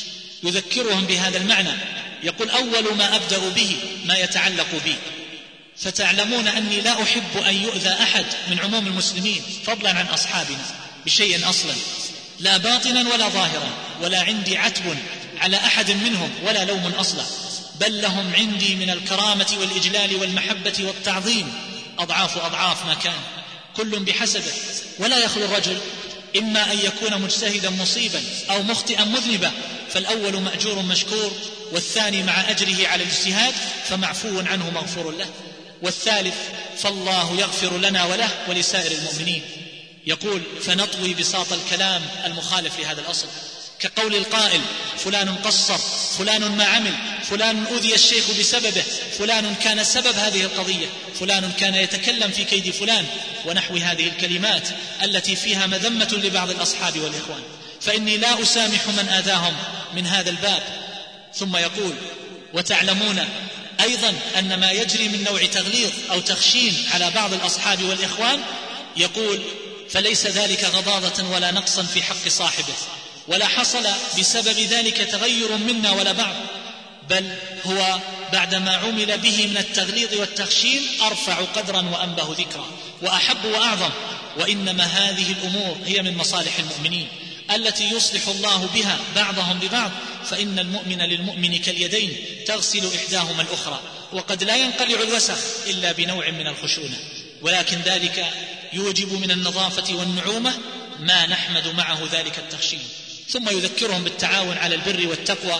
Speaker 2: يذكرهم بهذا المعنى، يقول: أول ما أبدأ به ما يتعلق بي، فتعلمون أني لا أحب أن يؤذى أحد من عموم المسلمين فضلا عن أصحابنا بشيء أصلا، لا باطنا ولا ظاهرا، ولا عندي عتب على أحد منهم ولا لوم أصلا، بل لهم عندي من الكرامة والإجلال والمحبة والتعظيم أضعاف أضعاف ما كان، كل بحسبه. ولا يخلو الرجل إما أن يكون مجتهدا مصيبا أو مخطئا مذنبا، فالأول مأجور مشكور، والثاني مع أجره على الاجتهاد فمعفو عنه مغفور له، والثالث فالله يغفر لنا وله ولسائر المؤمنين. يقول: فنطوي بساط الكلام المخالف لهذا الأصل، كقول القائل: فلان قصر، فلان ما عمل، فلان أذي الشيخ بسببه، فلان كان سبب هذه القضية، فلان كان يتكلم في كيد فلان، ونحو هذه الكلمات التي فيها مذمة لبعض الأصحاب والإخوان، فإني لا أسامح من آذاهم من هذا الباب. ثم يقول: وتعلمون أيضا أن ما يجري من نوع تغليظ أو تخشين على بعض الأصحاب والإخوان، يقول: فليس ذلك غضاضة ولا نقصا في حق صاحبه، ولا حصل بسبب ذلك تغير منا ولا بعض، بل هو بعدما عمل به من التغليظ والتخشين أرفع قدرا وأنبه ذكرا وأحب وأعظم. وإنما هذه الأمور هي من مصالح المؤمنين التي يصلح الله بها بعضهم ببعض، فإن المؤمن للمؤمن كاليدين تغسل إحداهما الأخرى، وقد لا ينقلع الوسخ إلا بنوع من الخشونة، ولكن ذلك يوجب من النظافة والنعومة ما نحمد معه ذلك التخشين. ثم يذكرهم بالتعاون على البر والتقوى،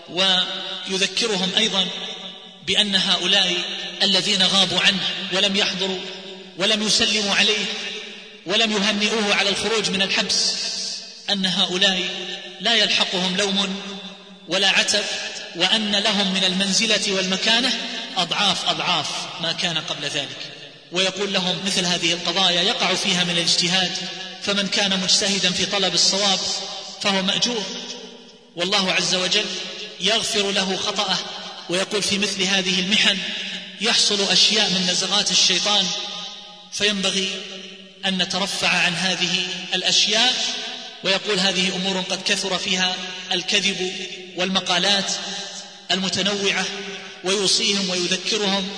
Speaker 2: ويذكرهم أيضا بأن هؤلاء الذين غابوا عنه ولم يحضروا ولم يسلموا عليه ولم يهنئوه على الخروج من الحبس، أن هؤلاء لا يلحقهم لوم ولا عتب، وأن لهم من المنزلة والمكانة أضعاف أضعاف ما كان قبل ذلك. ويقول لهم: مثل هذه القضايا يقع فيها من الاجتهاد، فمن كان مجتهدا في طلب الصواب فهو مأجور، والله عز وجل يغفر له خطأه. ويقول: في مثل هذه المحن يحصل أشياء من نزغات الشيطان، فينبغي أن نترفع عن هذه الأشياء. ويقول: هذه أمور قد كثر فيها الكذب والمقالات المتنوعة، ويوصيهم ويذكرهم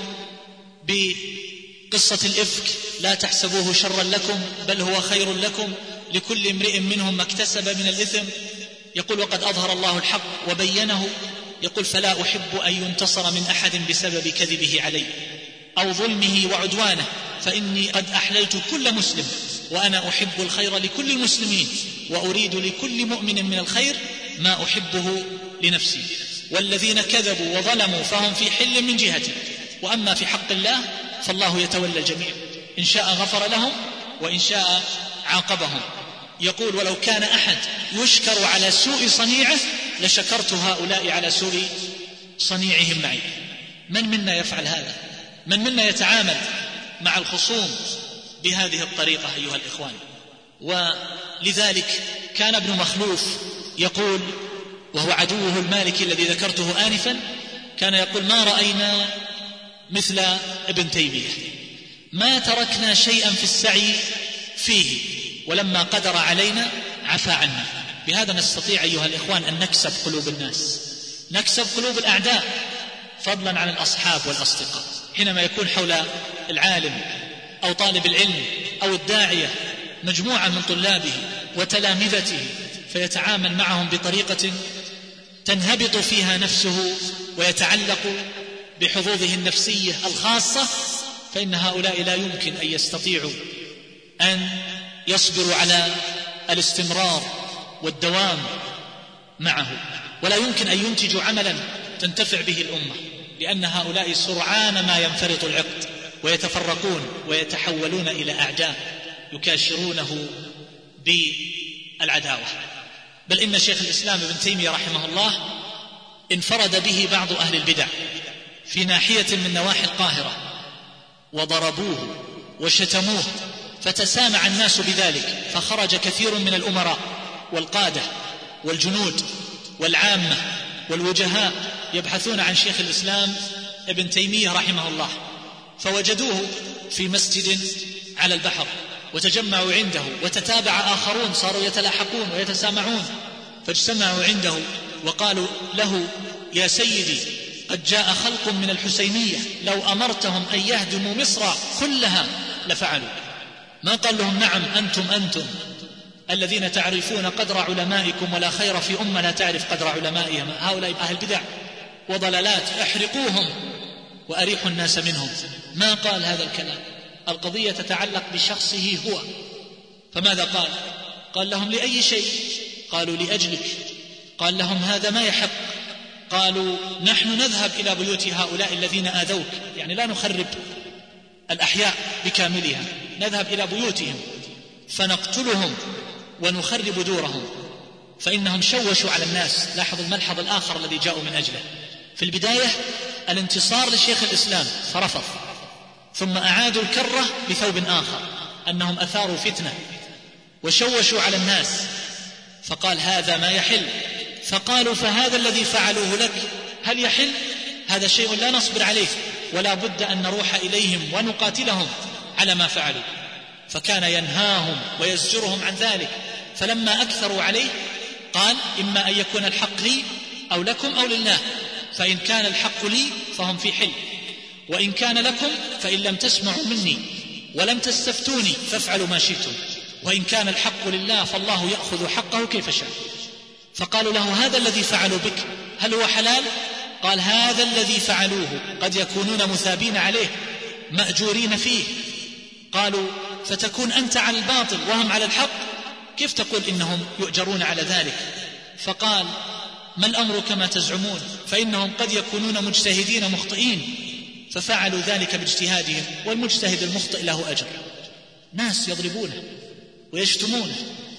Speaker 2: بقصة الإفك: لا تحسبوه شرا لكم بل هو خير لكم، لكل امرئ منهم ما اكتسب من الإثم. يقول: وقد أظهر الله الحق وبينه. يقول: فلا أحب أن ينتصر من أحد بسبب كذبه علي أو ظلمه وعدوانه، فإني قد أحللت كل مسلم، وأنا أحب الخير لكل المسلمين، وأريد لكل مؤمن من الخير ما أحبه لنفسي، والذين كذبوا وظلموا فهم في حل من جهتي، وأما في حق الله فالله يتولى الجميع، إن شاء غفر لهم وإن شاء عاقبهم. يقول: ولو كان أحد يشكر على سوء صنيعه لشكرت هؤلاء على سوء صنيعهم معي. من منا يفعل هذا؟ من منا يتعامل مع الخصوم بهذه الطريقة أيها الإخوان؟ ولذلك كان ابن مخلوف يقول، وهو عدوه المالكي الذي ذكرته آنفا، كان يقول: ما رأينا مثل ابن تيمية، ما تركنا شيئا في السعي فيه، ولما قدر علينا عفى عنا. بهذا نستطيع أيها الإخوان أن نكسب قلوب الناس، نكسب قلوب الأعداء، فضلا عن الأصحاب والأصدقاء. حينما يكون حول العالم أو طالب العلم أو الداعية مجموعة من طلابه وتلامذته، فيتعامل معهم بطريقة تنهبط فيها نفسه ويتعلق بحظوظه النفسية الخاصة، فإن هؤلاء لا يمكن أن يستطيعوا أن يصبروا على الاستمرار والدوام معه، ولا يمكن أن ينتجوا عملا تنتفع به الأمة، لأن هؤلاء سرعان ما ينفرط العقد ويتفرقون ويتحولون إلى أعداء يكاشرونه بالعداوة. بل إن شيخ الإسلام ابن تيمية رحمه الله انفرد به بعض أهل البدع في ناحية من نواحي القاهرة، وضربوه وشتموه، فتسامع الناس بذلك، فخرج كثير من الأمراء والقادة والجنود والعامة والوجهاء يبحثون عن شيخ الإسلام ابن تيمية رحمه الله، فوجدوه في مسجد على البحر وتجمعوا عنده، وتتابع آخرون صاروا يتلاحقون ويتسامعون، فاجتمعوا عنده وقالوا له: يا سيدي، قد جاء خلق من الحسينية لو أمرتهم أن يهدموا مصر كلها لفعلوا. ما قال لهم: نعم أنتم أنتم الذين تعرفون قدر علمائكم، ولا خير في أمة لا تعرف قدر علمائهم، هؤلاء أهل بدع وضلالات، احرقوهم وأريحوا الناس منهم. ما قال هذا الكلام، القضية تتعلق بشخصه هو. فماذا قال؟ قال لهم: لأي شيء؟ قالوا: لأجلك. قال لهم: هذا ما يحق. قالوا: نحن نذهب إلى بيوت هؤلاء الذين آذوك، يعني لا نخرب الأحياء بكاملها، نذهب إلى بيوتهم فنقتلهم ونخرب دورهم، فإنهم شوشوا على الناس. لاحظوا الملحظ الآخر الذي جاءوا من أجله. في البداية الانتصار لشيخ الإسلام فرفض، ثم أعادوا الكرة بثوب آخر، أنهم أثاروا فتنة وشوشوا على الناس، فقال: هذا ما يحل. فقالوا: فهذا الذي فعلوه لك هل يحل؟ هذا شيء لا نصبر عليه، ولا بد أن نروح إليهم ونقاتلهم على ما فعلوا. فكان ينهاهم ويزجرهم عن ذلك، فلما أكثروا عليه قال: إما أن يكون الحق لي أو لكم أو لله، فإن كان الحق لي فهم في حل، وإن كان لكم فإن لم تسمعوا مني ولم تستفتوني فافعلوا ما شئتم، وإن كان الحق لله فالله يأخذ حقه كيف شاء. فقالوا له: هذا الذي فعلوا بك هل هو حلال؟ قال: هذا الذي فعلوه قد يكونون مثابين عليه مأجورين فيه. قالوا: فتكون أنت على الباطل وهم على الحق؟ كيف تقول إنهم يؤجرون على ذلك؟ فقال: ما الأمر كما تزعمون، فإنهم قد يكونون مجتهدين مخطئين، ففعلوا ذلك باجتهادهم، والمجتهد المخطئ له أجر. ناس يضربونه ويشتمونه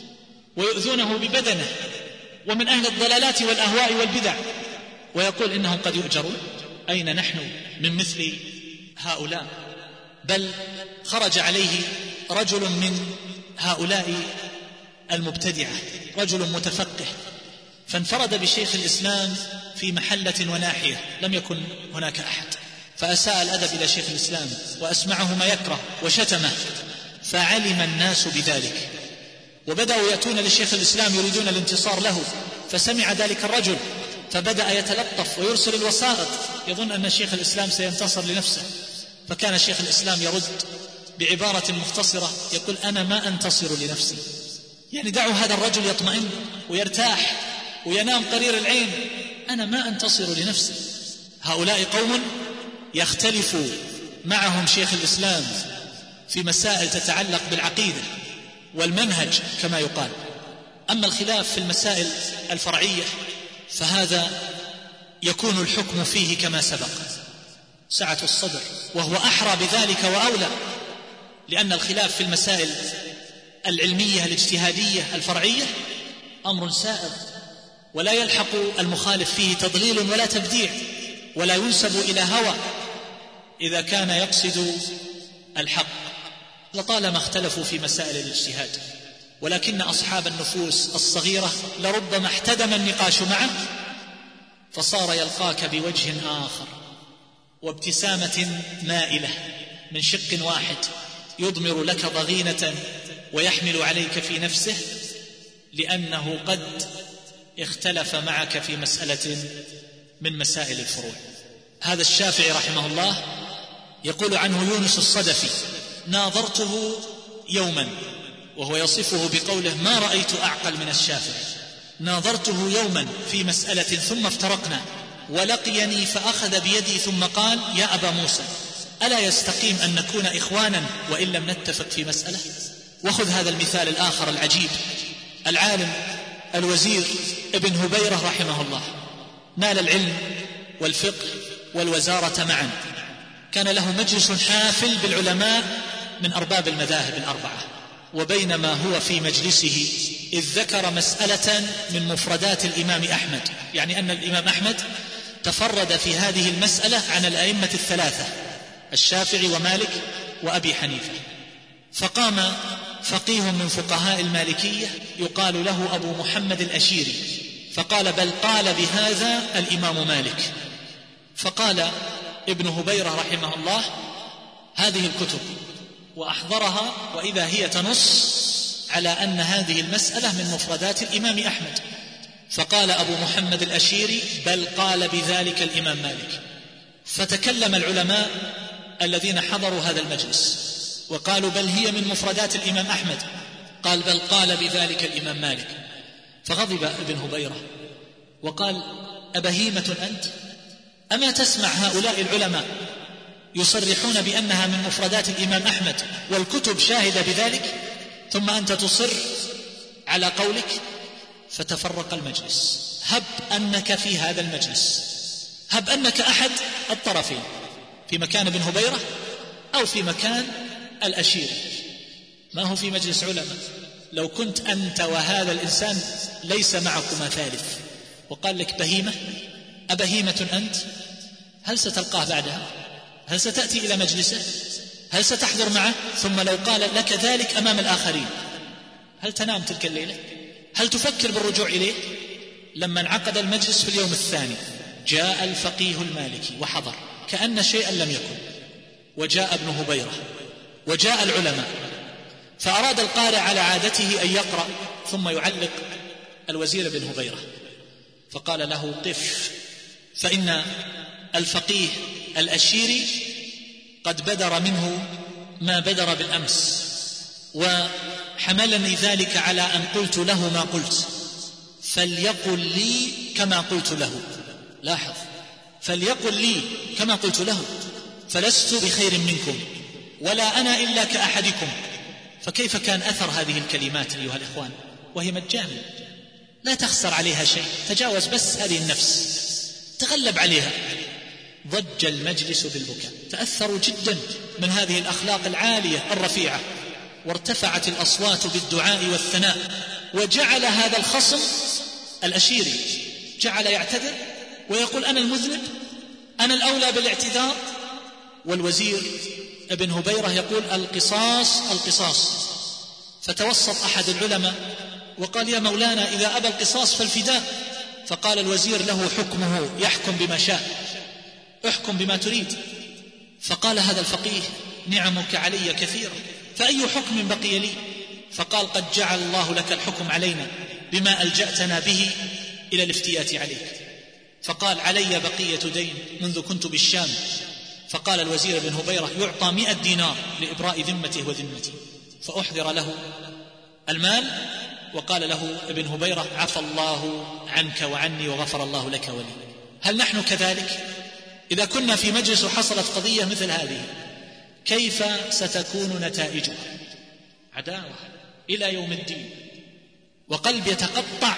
Speaker 2: ويؤذونه ببدنه، ومن أهل الضلالات والأهواء والبدع، ويقول إنهم قد يؤجرون. أين نحن من مثل هؤلاء؟ بل خرج عليه رجل من هؤلاء المبتدعة، رجل متفقه، فانفرد بشيخ الإسلام في محلة وناحية لم يكن هناك أحد، فأساء الأدب إلى شيخ الإسلام وأسمعه ما يكره وشتمه، فعلم الناس بذلك وبدأوا يأتون لشيخ الإسلام يريدون الانتصار له، فسمع ذلك الرجل فبدأ يتلطف ويرسل الوسائط يظن أن شيخ الإسلام سينتصر لنفسه، فكان شيخ الإسلام يرد بعبارة مختصرة يقول: أنا ما أنتصر لنفسي، يعني دعوا هذا الرجل يطمئن ويرتاح وينام قرير العين، أنا ما أنتصر لنفسي. هؤلاء قوم يختلف معهم شيخ الإسلام في مسائل تتعلق بالعقيدة والمنهج كما يقال. أما الخلاف في المسائل الفرعية فهذا يكون الحكم فيه كما سبق، سعة الصدر، وهو أحرى بذلك وأولى، لأن الخلاف في المسائل العلمية الاجتهادية الفرعية أمر سائغ، ولا يلحق المخالف فيه تضليل ولا تبديع، ولا ينسب إلى هوى إذا كان يقصد الحق. لطالما اختلفوا في مسائل الاجتهاد، ولكن أصحاب النفوس الصغيرة لربما احتدم النقاش معه فصار يلقاك بوجه آخر وابتسامة مائلة من شق واحد، يضمر لك ضغينة ويحمل عليك في نفسه، لأنه قد اختلف معك في مسألة من مسائل الفروع. هذا الشافعي رحمه الله يقول عنه يونس الصدفي: ناظرته يوما، وهو يصفه بقوله: ما رأيت أعقل من الشافعي، ناظرته يوما في مسألة ثم افترقنا، ولقيني فأخذ بيدي ثم قال: يا أبا موسى، ألا يستقيم أن نكون إخوانا وإن لم نتفق في مسألة؟ وخذ هذا المثال الآخر العجيب، العالم الوزير ابن هبيرة رحمه الله نال العلم والفقه والوزارة معا، كان له مجلس حافل بالعلماء من أرباب المذاهب الأربعة، وبينما هو في مجلسه إذ ذكر مسألة من مفردات الإمام أحمد، يعني أن الإمام أحمد تفرد في هذه المسألة عن الأئمة الثلاثة الشافعي ومالك وأبي حنيفة، فقام فقيه من فقهاء المالكية يقال له أبو محمد الأشيري فقال بل قال بهذا الإمام مالك. فقال ابن هبيرة رحمه الله هذه الكتب وأحضرها، وإذا هي تنص على أن هذه المسألة من مفردات الإمام أحمد. فقال أبو محمد الأشيري بل قال بذلك الإمام مالك. فتكلم العلماء الذين حضروا هذا المجلس وقالوا بل هي من مفردات الإمام أحمد، قال بل قال بذلك الإمام مالك. فغضب ابن هبيرة وقال أبهيمة أنت؟ أما تسمع هؤلاء العلماء يصرحون بأنها من مفردات الإمام أحمد والكتب شاهدة بذلك، ثم أنت تصر على قولك؟ فتفرق المجلس. هب أنك في هذا المجلس، هب أنك أحد الطرفين، في مكان ابن هبيرة أو في مكان الأشيري، ما هو في مجلس علماء. لو كنت أنت وهذا الإنسان ليس معكما ثالث وقال لك بهيمة، أبهيمة أنت؟ هل ستلقاه بعدها؟ هل ستأتي إلى مجلسه؟ هل ستحضر معه؟ ثم لو قال لك ذلك أمام الآخرين هل تنام تلك الليلة؟ هل تفكر بالرجوع إليه؟ لما انعقد المجلس في اليوم الثاني جاء الفقيه المالكي وحضر كأن شيئا لم يكن، وجاء ابن هبيرة وجاء العلماء، فأراد القارئ على عادته أن يقرأ ثم يعلق الوزير بن هبيرة، فقال له قف، فإن الفقيه الأشيري قد بدر منه ما بدر بالأمس، وحملني ذلك على أن قلت له ما قلت، فليقل لي كما قلت له. لاحظ، فليقل لي كما قلت له، فلست بخير منكم ولا أنا إلا كأحدكم. فكيف كان أثر هذه الكلمات أيها الإخوان؟ وهي مجانية لا تخسر عليها شيء، تجاوز بس هذه النفس، تغلب عليها. ضج المجلس بالبكاء، تأثروا جدا من هذه الأخلاق العالية الرفيعة، وارتفعت الأصوات بالدعاء والثناء، وجعل هذا الخصم الأشيري جعل يعتذر ويقول أنا المذنب، أنا الأولى بالاعتذار. والوزير ابن هبيرة يقول القصاص القصاص. فتوسط أحد العلماء وقال يا مولانا إذا أبى القصاص فالفداء. فقال الوزير له حكمه، يحكم بما شاء، احكم بما تريد. فقال هذا الفقيه نعمك علي كثيرة، فأي حكم بقي لي؟ فقال قد جعل الله لك الحكم علينا بما ألجأتنا به إلى الافتيات عليك. فقال علي بقية دين منذ كنت بالشام. فقال الوزير بن هبيرة يعطى مئة دينار لإبراء ذمته وذمتي، فأحضر له المال، وقال له ابن هبيرة عفى الله عنك وعني وغفر الله لك ولي. هل نحن كذلك؟ إذا كنا في مجلس وحصلت قضية مثل هذه كيف ستكون نتائجها؟ عداوة إلى يوم الدين، وقلب يتقطع،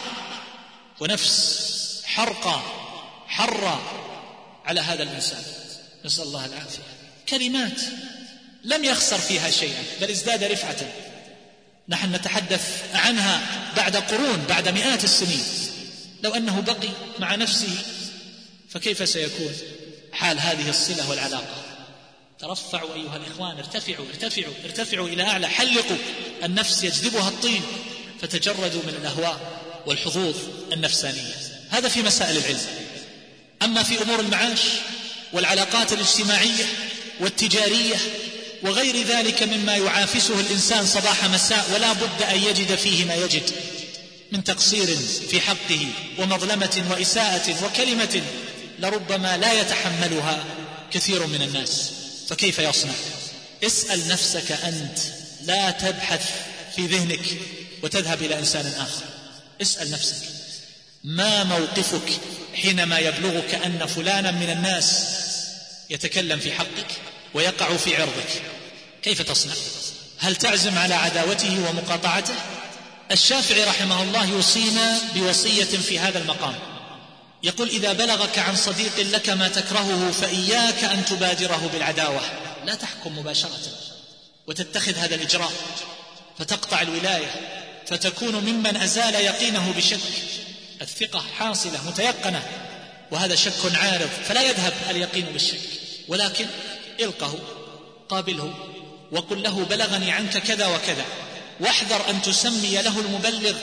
Speaker 2: ونفس حرقة حرة على هذا الإنسان، نسأل الله العافية. كلمات لم يخسر فيها شيئا بل ازداد رفعة. نحن نتحدث عنها بعد قرون، بعد مئات السنين. لو أنه بقي مع نفسه فكيف سيكون حال هذه الصلة والعلاقة؟ ترفعوا أيها الإخوان، ارتفعوا ارتفعوا ارتفعوا إلى أعلى، حلقوا. النفس يجذبها الطين، فتجردوا من الأهواء والحظوظ النفسانية. هذا في مسائل العلم. أما في أمور المعاش والعلاقات الاجتماعية والتجارية وغير ذلك مما يعافسه الإنسان صباح مساء، ولا بد أن يجد فيه ما يجد من تقصير في حقه ومظلمة وإساءة وكلمة لربما لا يتحملها كثير من الناس، فكيف يصنع؟ اسأل نفسك أنت، لا تبحث في ذهنك وتذهب إلى إنسان آخر. اسأل نفسك ما موقفك حينما يبلغك أن فلانا من الناس يتكلم في حقك ويقع في عرضك؟ كيف تصنع؟ هل تعزم على عداوته ومقاطعته؟ الشافعي رحمه الله يوصينا بوصية في هذا المقام، يقول إذا بلغك عن صديق لك ما تكرهه فإياك أن تبادره بالعداوة. لا تحكم مباشرة وتتخذ هذا الإجراء فتقطع الولاية، فتكون ممن أزال يقينه بشك. الثقة حاصلة متيقنة، وهذا شك عارض، فلا يذهب اليقين بالشك، ولكن إلقه، قابله، وقل له بلغني عنك كذا وكذا، واحذر أن تسمي له المبلغ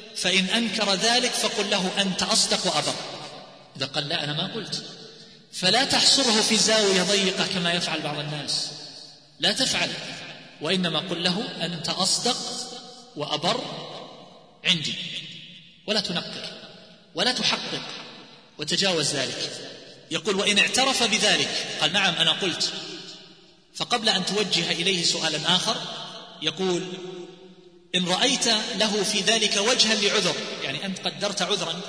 Speaker 2: فإن أنكر ذلك فقل له أنت أصدق وأبر. إذا قال لا أنا ما قلت، فلا تحصره في زاوية ضيقة كما يفعل بعض الناس، لا تفعل، وإنما قل له أنت أصدق وأبر عندي، ولا تنقر ولا تحقق وتجاوز ذلك. يقول وإن اعترف بذلك، قال نعم أنا قلت، فقبل أن توجه إليه سؤالا آخر يقول إن رأيت له في ذلك وجها لعذر، يعني أنت قدرت عذرا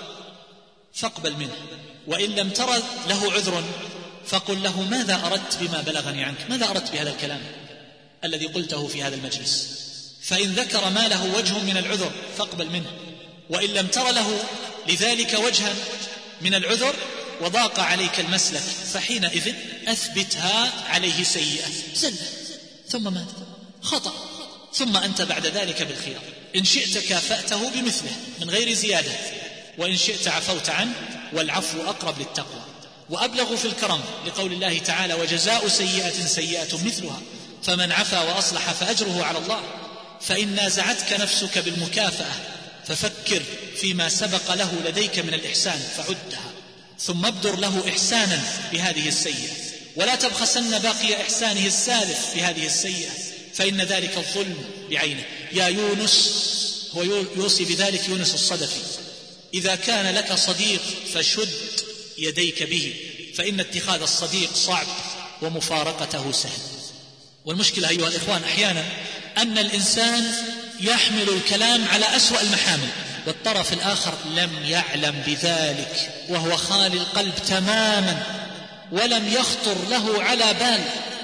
Speaker 2: فاقبل منه، وإن لم ترى له عذر فقل له ماذا أردت بما بلغني عنك، ماذا أردت بهذا الكلام الذي قلته في هذا المجلس؟ فإن ذكر ما له وجه من العذر فاقبل منه، وإن لم تر له لذلك وجها من العذر وضاق عليك المسلك فحينئذ أثبتها عليه سيئة، زلة ثم مات خطأ، ثم أنت بعد ذلك بالخيار، إن شئت كافأته بمثله من غير زيادة، وإن شئت عفوت عنه، والعفو أقرب للتقوى وأبلغ في الكرم، لقول الله تعالى وجزاء سيئة سيئة مثلها فمن عفا وأصلح فأجره على الله. فإن نازعتك نفسك بالمكافأة ففكر فيما سبق له لديك من الإحسان فعدها، ثم ابدر له إحسانا بهذه السيئة، ولا تبخسن باقي إحسانه السالف بهذه السيئة، فإن ذلك الظلم بعينه. يا يونس، هو يوصي بذلك يونس الصدفي، إذا كان لك صديق فشد يديك به، فإن اتخاذ الصديق صعب ومفارقته سهل. والمشكلة أيها الإخوان أحيانا أن الإنسان يحمل الكلام على أسوأ المحامل، والطرف الآخر لم يعلم بذلك وهو خالي القلب تماما، ولم يخطر له على بال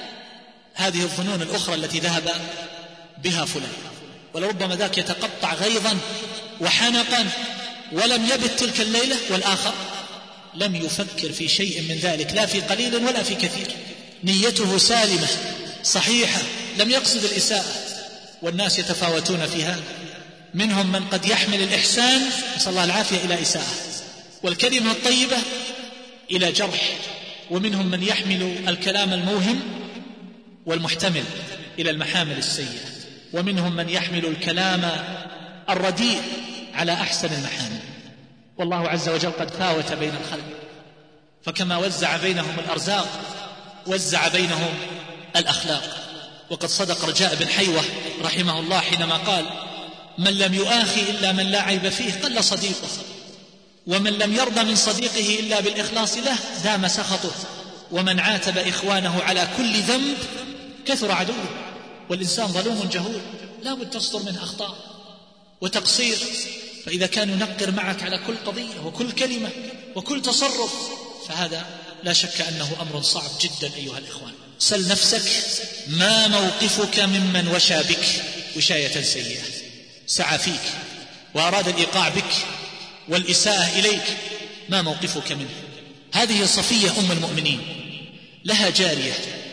Speaker 2: هذه الظنون الأخرى التي ذهب بها فلان، ولربما ذاك يتقطع غيظا وحنقا ولم يبت تلك الليلة، والآخر لم يفكر في شيء من ذلك، لا في قليل ولا في كثير، نيته سالمة صحيحة، لم يقصد الإساءة. والناس يتفاوتون في هذا، منهم من قد يحمل الإحسان نسأل الله العافية إلى إساءة، والكلمة الطيبة إلى جرح، ومنهم من يحمل الكلام الموهم والمحتمل إلى المحامل السيئة، ومنهم من يحمل الكلام الرديء على أحسن المحامل. والله عز وجل قد فاوت بين الخلق، فكما وزع بينهم الأرزاق وزع بينهم الأخلاق. وقد صدق رجاء بن حيوة رحمه الله حينما قال من لم يؤاخي إلا من لا عيب فيه قل صديقه، ومن لم يرضى من صديقه إلا بالإخلاص له دام سخطه، ومن عاتب إخوانه على كل ذنب كثر عدوه. والإنسان ظلوم جهول، لا بد تصدر منه أخطاء وتقصير، فإذا كان ينقر معك على كل قضية وكل كلمة وكل تصرف فهذا لا شك أنه أمر صعب جدا. أيها الإخوان، سل نفسك ما موقفك ممن وشى بك وشاية سيئة، سعى فيك وأراد الإيقاع بك والإساءة إليك، ما موقفك منه؟ هذه صفية أم المؤمنين لها جارية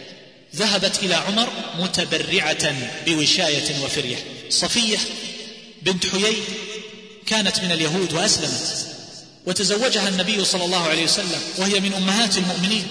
Speaker 2: ذهبت إلى عمر متبرعة بوشاية وفرية. صفية بنت حيي كانت من اليهود وأسلمت، وتزوجها النبي صلى الله عليه وسلم وهي من أمهات المؤمنين.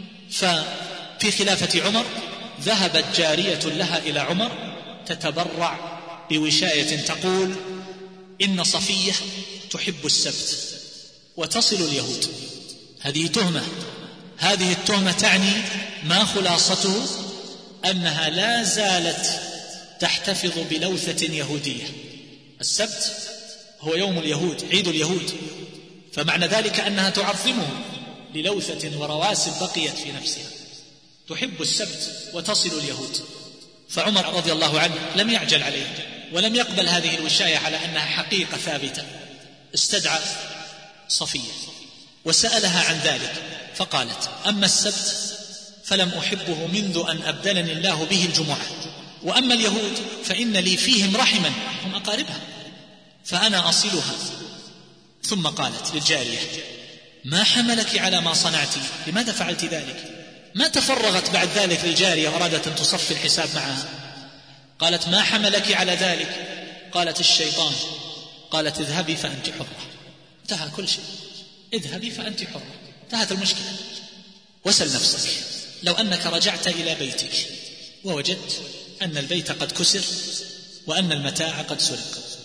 Speaker 2: ففي خلافة عمر ذهبت جارية لها إلى عمر تتبرع بوشاية تقول إن صفية تحب السبت وتصل اليهود. هذه تهمة، هذه التهمة تعني ما خلاصته أنها لا زالت تحتفظ بلوثة يهودية. السبت هو يوم اليهود، عيد اليهود، فمعنى ذلك أنها تعظمه للوثة ورواسب بقيت في نفسها. تحب السبت وتصل اليهود. فعمر رضي الله عنه لم يعجل عليه ولم يقبل هذه الوشاية على أنها حقيقة ثابتة. استدعى صفية وسألها عن ذلك فقالت أما السبت فلم أحبه منذ أن أبدلني الله به الجمعة، وأما اليهود فإن لي فيهم رحما، هم أقاربها، فأنا أصلها. ثم قالت للجارية ما حملك على ما صنعت؟ لماذا فعلت ذلك؟ ما تفرغت بعد ذلك للجارية وأرادت أن تصفي الحساب معها. قالت ما حملك على ذلك؟ قالت الشيطان. قالت اذهبي فأنت حرة. انتهى كل شيء، اذهبي فأنت حرة، انتهت المشكلة. وسل نفسك لو أنك رجعت إلى بيتك ووجدت أن البيت قد كسر وأن المتاع قد سرق،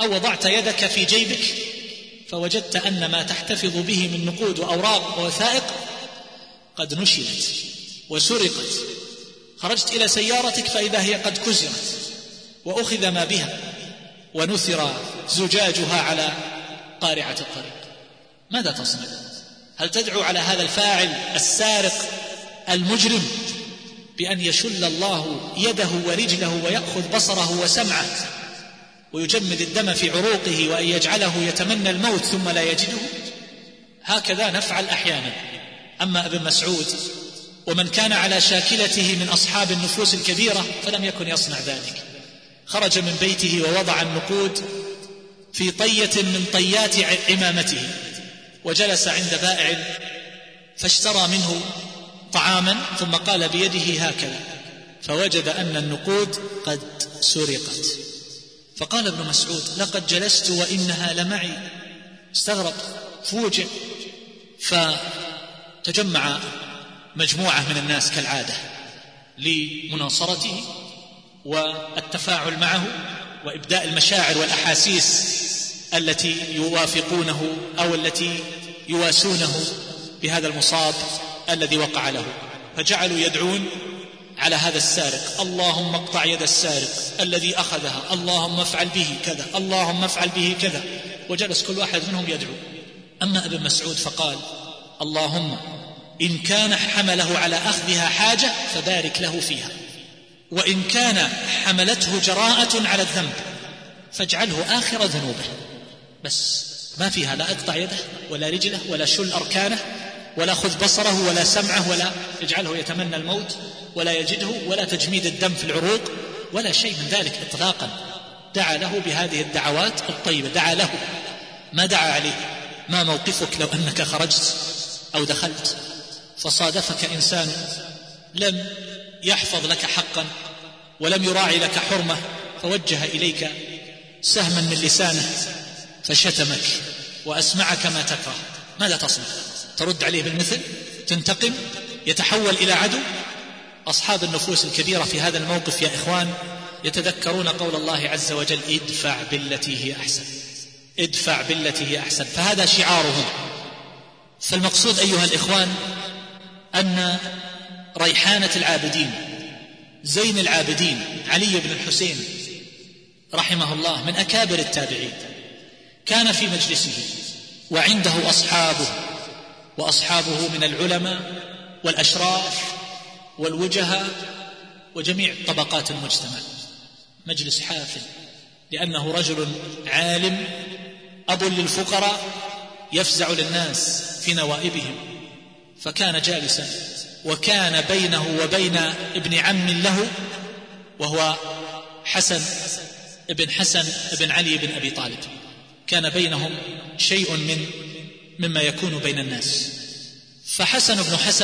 Speaker 2: أو وضعت يدك في جيبك فوجدت أن ما تحتفظ به من نقود وأوراق ووثائق قد نشلت وسرقت، خرجت إلى سيارتك فإذا هي قد كسرت وأخذ ما بها ونثر زجاجها على قارعة الطريق، ماذا تصنع؟ هل تدعو على هذا الفاعل السارق المجرم بأن يشل الله يده ورجله ويأخذ بصره وسمعه ويجمد الدم في عروقه وأن يجعله يتمنى الموت ثم لا يجده؟ هكذا نفعل أحيانا. أما ابن مسعود ومن كان على شاكلته من أصحاب النفوس الكبيرة فلم يكن يصنع ذلك، خرج من بيته ووضع النقود في طية من طيات عمامته وجلس عند بائع فاشترى منه طعاما ثم قال بيده هكذا فوجد أن النقود قد سرقت، فقال ابن مسعود لقد جلست وإنها لمعي، استغرب فوجئ، فتجمع مجموعة من الناس كالعادة لمناصرته والتفاعل معه وإبداء المشاعر والأحاسيس التي يوافقونه أو التي يواسونه بهذا المصاب الذي وقع له، فجعلوا يدعون على هذا السارق، اللهم اقطع يد السارق الذي أخذها، اللهم افعل به كذا، اللهم افعل به كذا، وجلس كل واحد منهم يدعو. أما ابن مسعود فقال اللهم إن كان حمله على أخذها حاجة فبارك له فيها، وإن كان حملته جراءة على الذنب فاجعله آخر ذنوبه، بس ما فيها لا اقطع يده ولا رجله ولا شل أركانه ولا خذ بصره ولا سمعه ولا اجعله يتمنى الموت ولا يجده ولا تجميد الدم في العروق ولا شيء من ذلك إطلاقا. دعا له بهذه الدعوات الطيبة، دعا له ما دعا عليه. ما موقفك لو أنك خرجت أو دخلت فصادفك إنسان لم يحفظ لك حقا ولم يراعي لك حرمة فوجه إليك سهما من لسانه فشتمك وأسمعك ما تكره، ماذا تصنع؟ ترد عليه بالمثل؟ تنتقم؟ يتحول إلى عدو؟ أصحاب النفوس الكبيرة في هذا الموقف يا إخوان يتذكرون قول الله عز وجل ادفع بالتي هي أحسن، ادفع بالتي هي أحسن، فهذا شعارهم. فالمقصود أيها الإخوان أن ريحانة العابدين زين العابدين علي بن الحسين رحمه الله من أكابر التابعين، كان في مجلسه وعنده أصحابه، وأصحابه من العلماء والأشراف والوجهاء وجميع طبقات المجتمع، مجلس حافل، لأنه رجل عالم أب للفقراء يفزع للناس في نوائبهم، فكان جالسا وكان بينه وبين ابن عم له وهو حسن ابن حسن ابن علي بن أبي طالب، كان بينهم شيء من مما يكون بين الناس. فحسن بن حسن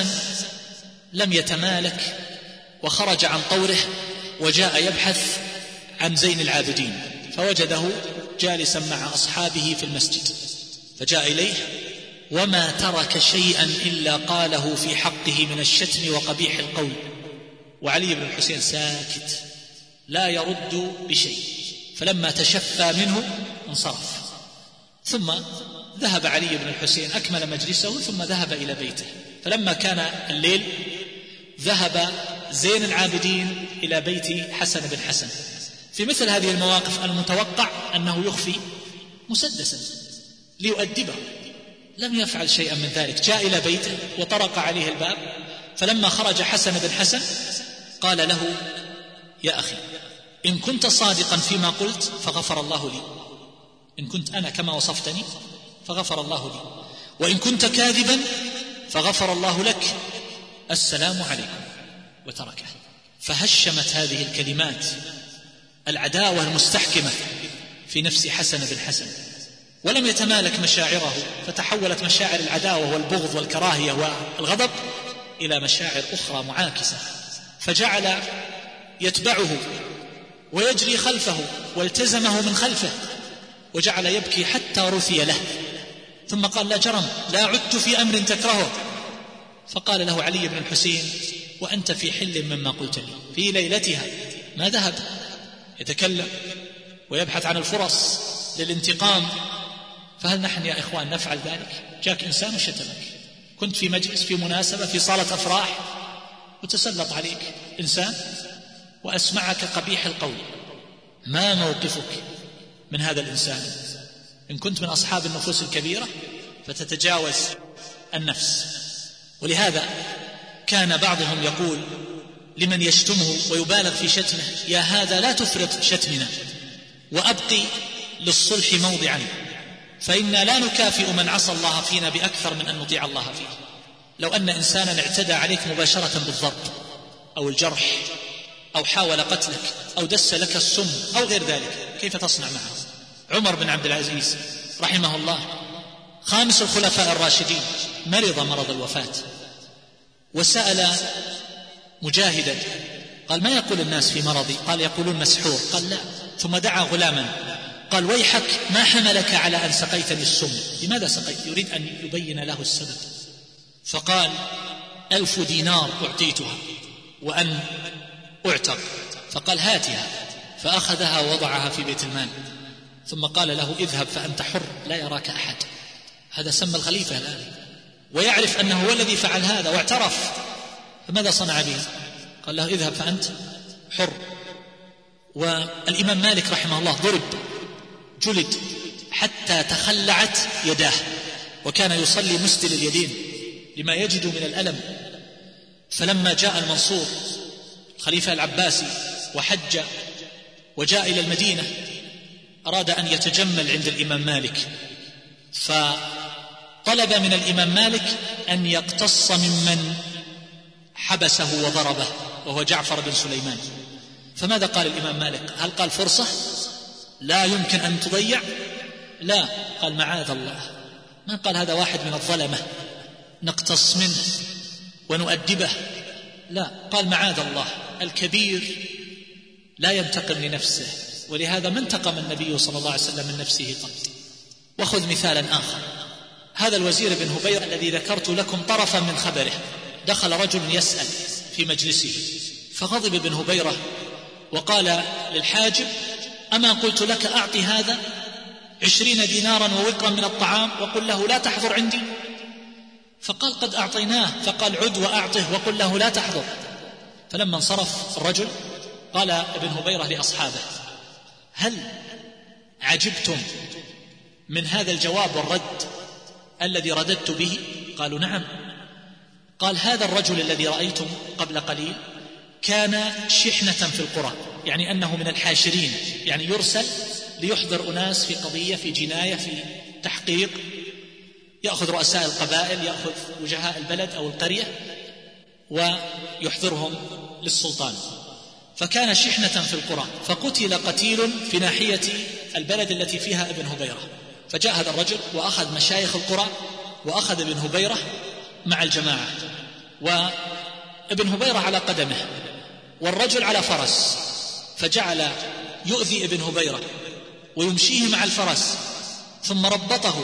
Speaker 2: لم يتمالك وخرج عن طوره وجاء يبحث عن زين العابدين، فوجده جالسا مع أصحابه في المسجد، فجاء إليه وما ترك شيئا إلا قاله في حقه من الشتم وقبيح القول، وعلي بن الحسين ساكت لا يرد بشيء، فلما تشفى منه انصرف. ثم ذهب علي بن الحسين أكمل مجلسه ثم ذهب إلى بيته، فلما كان الليل ذهب زين العابدين إلى بيت حسن بن حسن. في مثل هذه المواقف المتوقع أنه يخفي مسدسا ليؤدبه، لم يفعل شيئا من ذلك، جاء إلى بيته وطرق عليه الباب، فلما خرج حسن بن حسن قال له يا أخي إن كنت صادقا فيما قلت فغفر الله لي، إن كنت أنا كما وصفتني فغفر الله لي، وإن كنت كاذبا فغفر الله لك، السلام عليكم، وتركه. فهشمت هذه الكلمات العداوة المستحكمة في نفس حسن بن حسن، ولم يتمالك مشاعره، فتحولت مشاعر العداوة والبغض والكراهية والغضب إلى مشاعر أخرى معاكسة، فجعل يتبعه ويجري خلفه والتزمه من خلفه وجعل يبكي حتى رثي له، ثم قال لا جرم لا عدت في أمر تكرهه. فقال له علي بن الحسين وأنت في حل مما قلت لي. في ليلتها ما ذهب يتكلم ويبحث عن الفرص للانتقام، فهل نحن يا إخوان نفعل ذلك؟ جاك إنسان وشتمك، كنت في مجلس في مناسبة في صالة أفراح وتسلط عليك إنسان وأسمعك قبيح القول، ما موقفك من هذا الإنسان؟ إن كنت من أصحاب النفوس الكبيرة فتتجاوز النفس. ولهذا كان بعضهم يقول لمن يشتمه ويبالغ في شتمه: يا هذا لا تفرط شتمنا وأبقي للصلح موضعا، فإنا لا نكافئ من عصى الله فينا بأكثر من أن نطيع الله فيه. لو أن إنسانا اعتدى عليك مباشرة بالضرب أو الجرح أو حاول قتلك أو دس لك السم أو غير ذلك، كيف تصنع معه؟ عمر بن عبد العزيز رحمه الله خامس الخلفاء الراشدين مرض مرض الوفاة، وسأل مجاهدا قال: ما يقول الناس في مرضي؟ قال: يقولون مسحور. قال: لا. ثم دعا غلاما قال: ويحك ما حملك على أن سقيتني السم؟ لماذا سقيت؟ يريد أن يبين له السبب. فقال: ألف دينار أعطيتها وأن أعتق. فقال: هاتها. فأخذها ووضعها في بيت المال، ثم قال له: اذهب فأنت حر لا يراك أحد. هذا سمى الخليفة الآن ويعرف أنه هو الذي فعل هذا واعترف، فماذا صنع به؟ قال له: اذهب فأنت حر. والإمام مالك رحمه الله ضرب جلد حتى تخلعت يداه، وكان يصلي مسدل اليدين لما يجد من الألم. فلما جاء المنصور الخليفة العباسي وحج وجاء إلى المدينة أراد أن يتجمل عند الإمام مالك، فطلب من الإمام مالك أن يقتص ممن حبسه وضربه وهو جعفر بن سليمان. فماذا قال الإمام مالك؟ هل قال فرصة لا يمكن أن تضيع؟ لا، قال معاذ الله. ما قال هذا واحد من الظلمة نقتص منه ونؤدبه، لا، قال معاذ الله. الكبير لا ينتقم لنفسه، ولهذا ما انتقم النبي صلى الله عليه وسلم من نفسه قط. وخذ مثالا آخر، هذا الوزير بن هبيرة الذي ذكرت لكم طرفا من خبره، دخل رجل يسأل في مجلسه فغضب ابن هبيرة وقال للحاجب: أما قلت لك أعطي هذا عشرين دينارا ووقرا من الطعام وقل له لا تحضر عندي؟ فقال: قد أعطيناه. فقال: عد وأعطه وقل له لا تحضر. فلما انصرف الرجل قال ابن هبيرة لأصحابه: هل عجبتم من هذا الجواب والرد الذي رددت به؟ قالوا: نعم. قال: هذا الرجل الذي رأيتم قبل قليل كان شحنة في القرى، يعني أنه من الحاشرين، يعني يرسل ليحضر أناس في قضية، في جناية، في تحقيق، يأخذ رؤساء القبائل، يأخذ وجهاء البلد أو القرية ويحضرهم للسلطان. فكان شحنة في القرى، فقتل قتيل في ناحية البلد التي فيها ابن هبيرة. فجاء هذا الرجل وأخذ مشايخ القرى وأخذ ابن هبيرة مع الجماعة، وابن هبيرة على قدمه والرجل على فرس، فجعل يؤذي ابن هبيرة ويمشيه مع الفرس، ثم ربطه،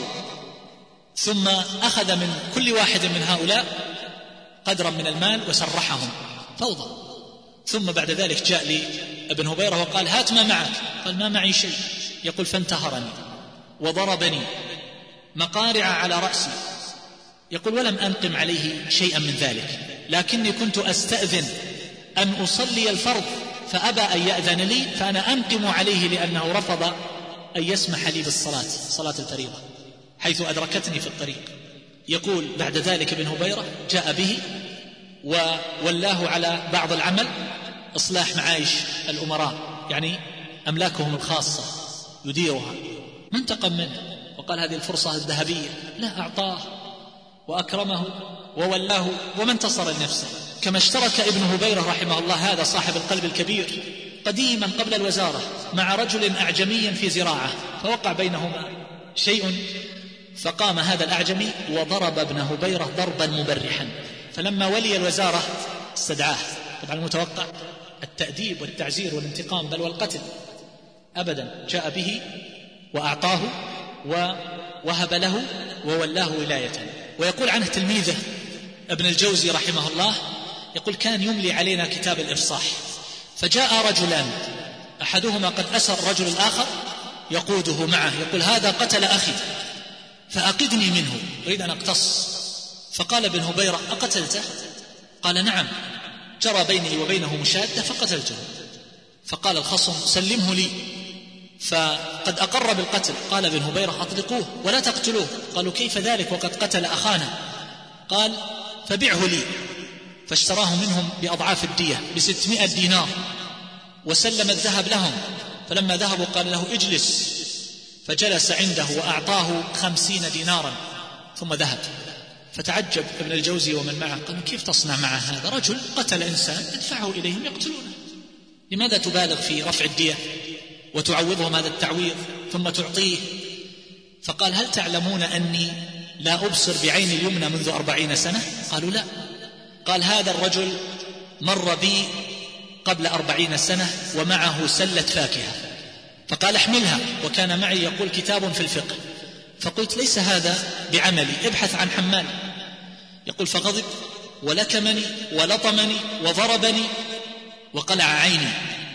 Speaker 2: ثم أخذ من كل واحد من هؤلاء قدرا من المال وسرحهم فوضى. ثم بعد ذلك جاء لي ابن هبيرة وقال: هات ما معك. قال: ما معي شيء. يقول: فانتهرني وضربني مقارع على رأسي. يقول: ولم أنقم عليه شيئا من ذلك، لكني كنت أستأذن أن أصلي الفرض فأبى أن يأذن لي، فأنا أنقم عليه لأنه رفض أن يسمح لي بالصلاة، صلاة الفريضة، حيث أدركتني في الطريق. يقول: بعد ذلك ابن هبيرة جاء به وولاه على بعض العمل، إصلاح معايش الأمراء، يعني أملاكهم الخاصة يديرها. ما انتقم منه وقال هذه الفرصة الذهبية، لا، أعطاه وأكرمه وولاه وما انتصر لنفسه. كما اشترك ابن هبيرة رحمه الله هذا صاحب القلب الكبير قديما قبل الوزارة مع رجل أعجمي في زراعة، فوقع بينهما شيء، فقام هذا الأعجمي وضرب ابن هبيرة ضربا مبرحا. فلما ولي الوزارة استدعاه، طبعا المتوقع التأديب والتعزير والانتقام بل والقتل، أبدا، جاء به وأعطاه ووهب له وولاه ولاية. ويقول عنه تلميذه ابن الجوزي رحمه الله، يقول: كان يملي علينا كتاب الإفصاح، فجاء رجلان، أحدهما قد أسر الرجل الآخر يقوده معه يقول هذا قتل أخي فأقدني منه، أريد أن أقتص. فقال ابن هبيرة أقتلته؟ قال نعم، جرى بيني وبينه مشادة فقتلته. فقال الخصم سلمه لي، فقد أقر بالقتل. قال ابن هبيرة أطلقوه ولا تقتلوه. قالوا كيف ذلك وقد قتل أخانا؟ قال فبعه لي. فاشتراه منهم بأضعاف الدية بستمائة دينار وسلم الذهب لهم. فلما ذهبوا قال له اجلس، فجلس عنده وأعطاه خمسين دينارا ثم ذهب. فتعجب ابن الجوزي ومن معه، قال كيف تصنع مع هذا رجل قتل إنسان ادفعه إليهم يقتلونه، لماذا تبالغ في رفع الدية وتعوضهم هذا التعويض ثم تعطيه؟ فقال هل تعلمون أني لا أبصر بعين اليمنى منذ أربعين سنة؟ قالوا لا. قال هذا الرجل مر بي قبل أربعين سنة ومعه سلة فاكهة، فقال احملها، وكان معي يقول كتاب في الفقه. فقلت ليس هذا بعملي، ابحث عن حمال. يقول فغضب ولكمني ولطمني وضربني وقلع عيني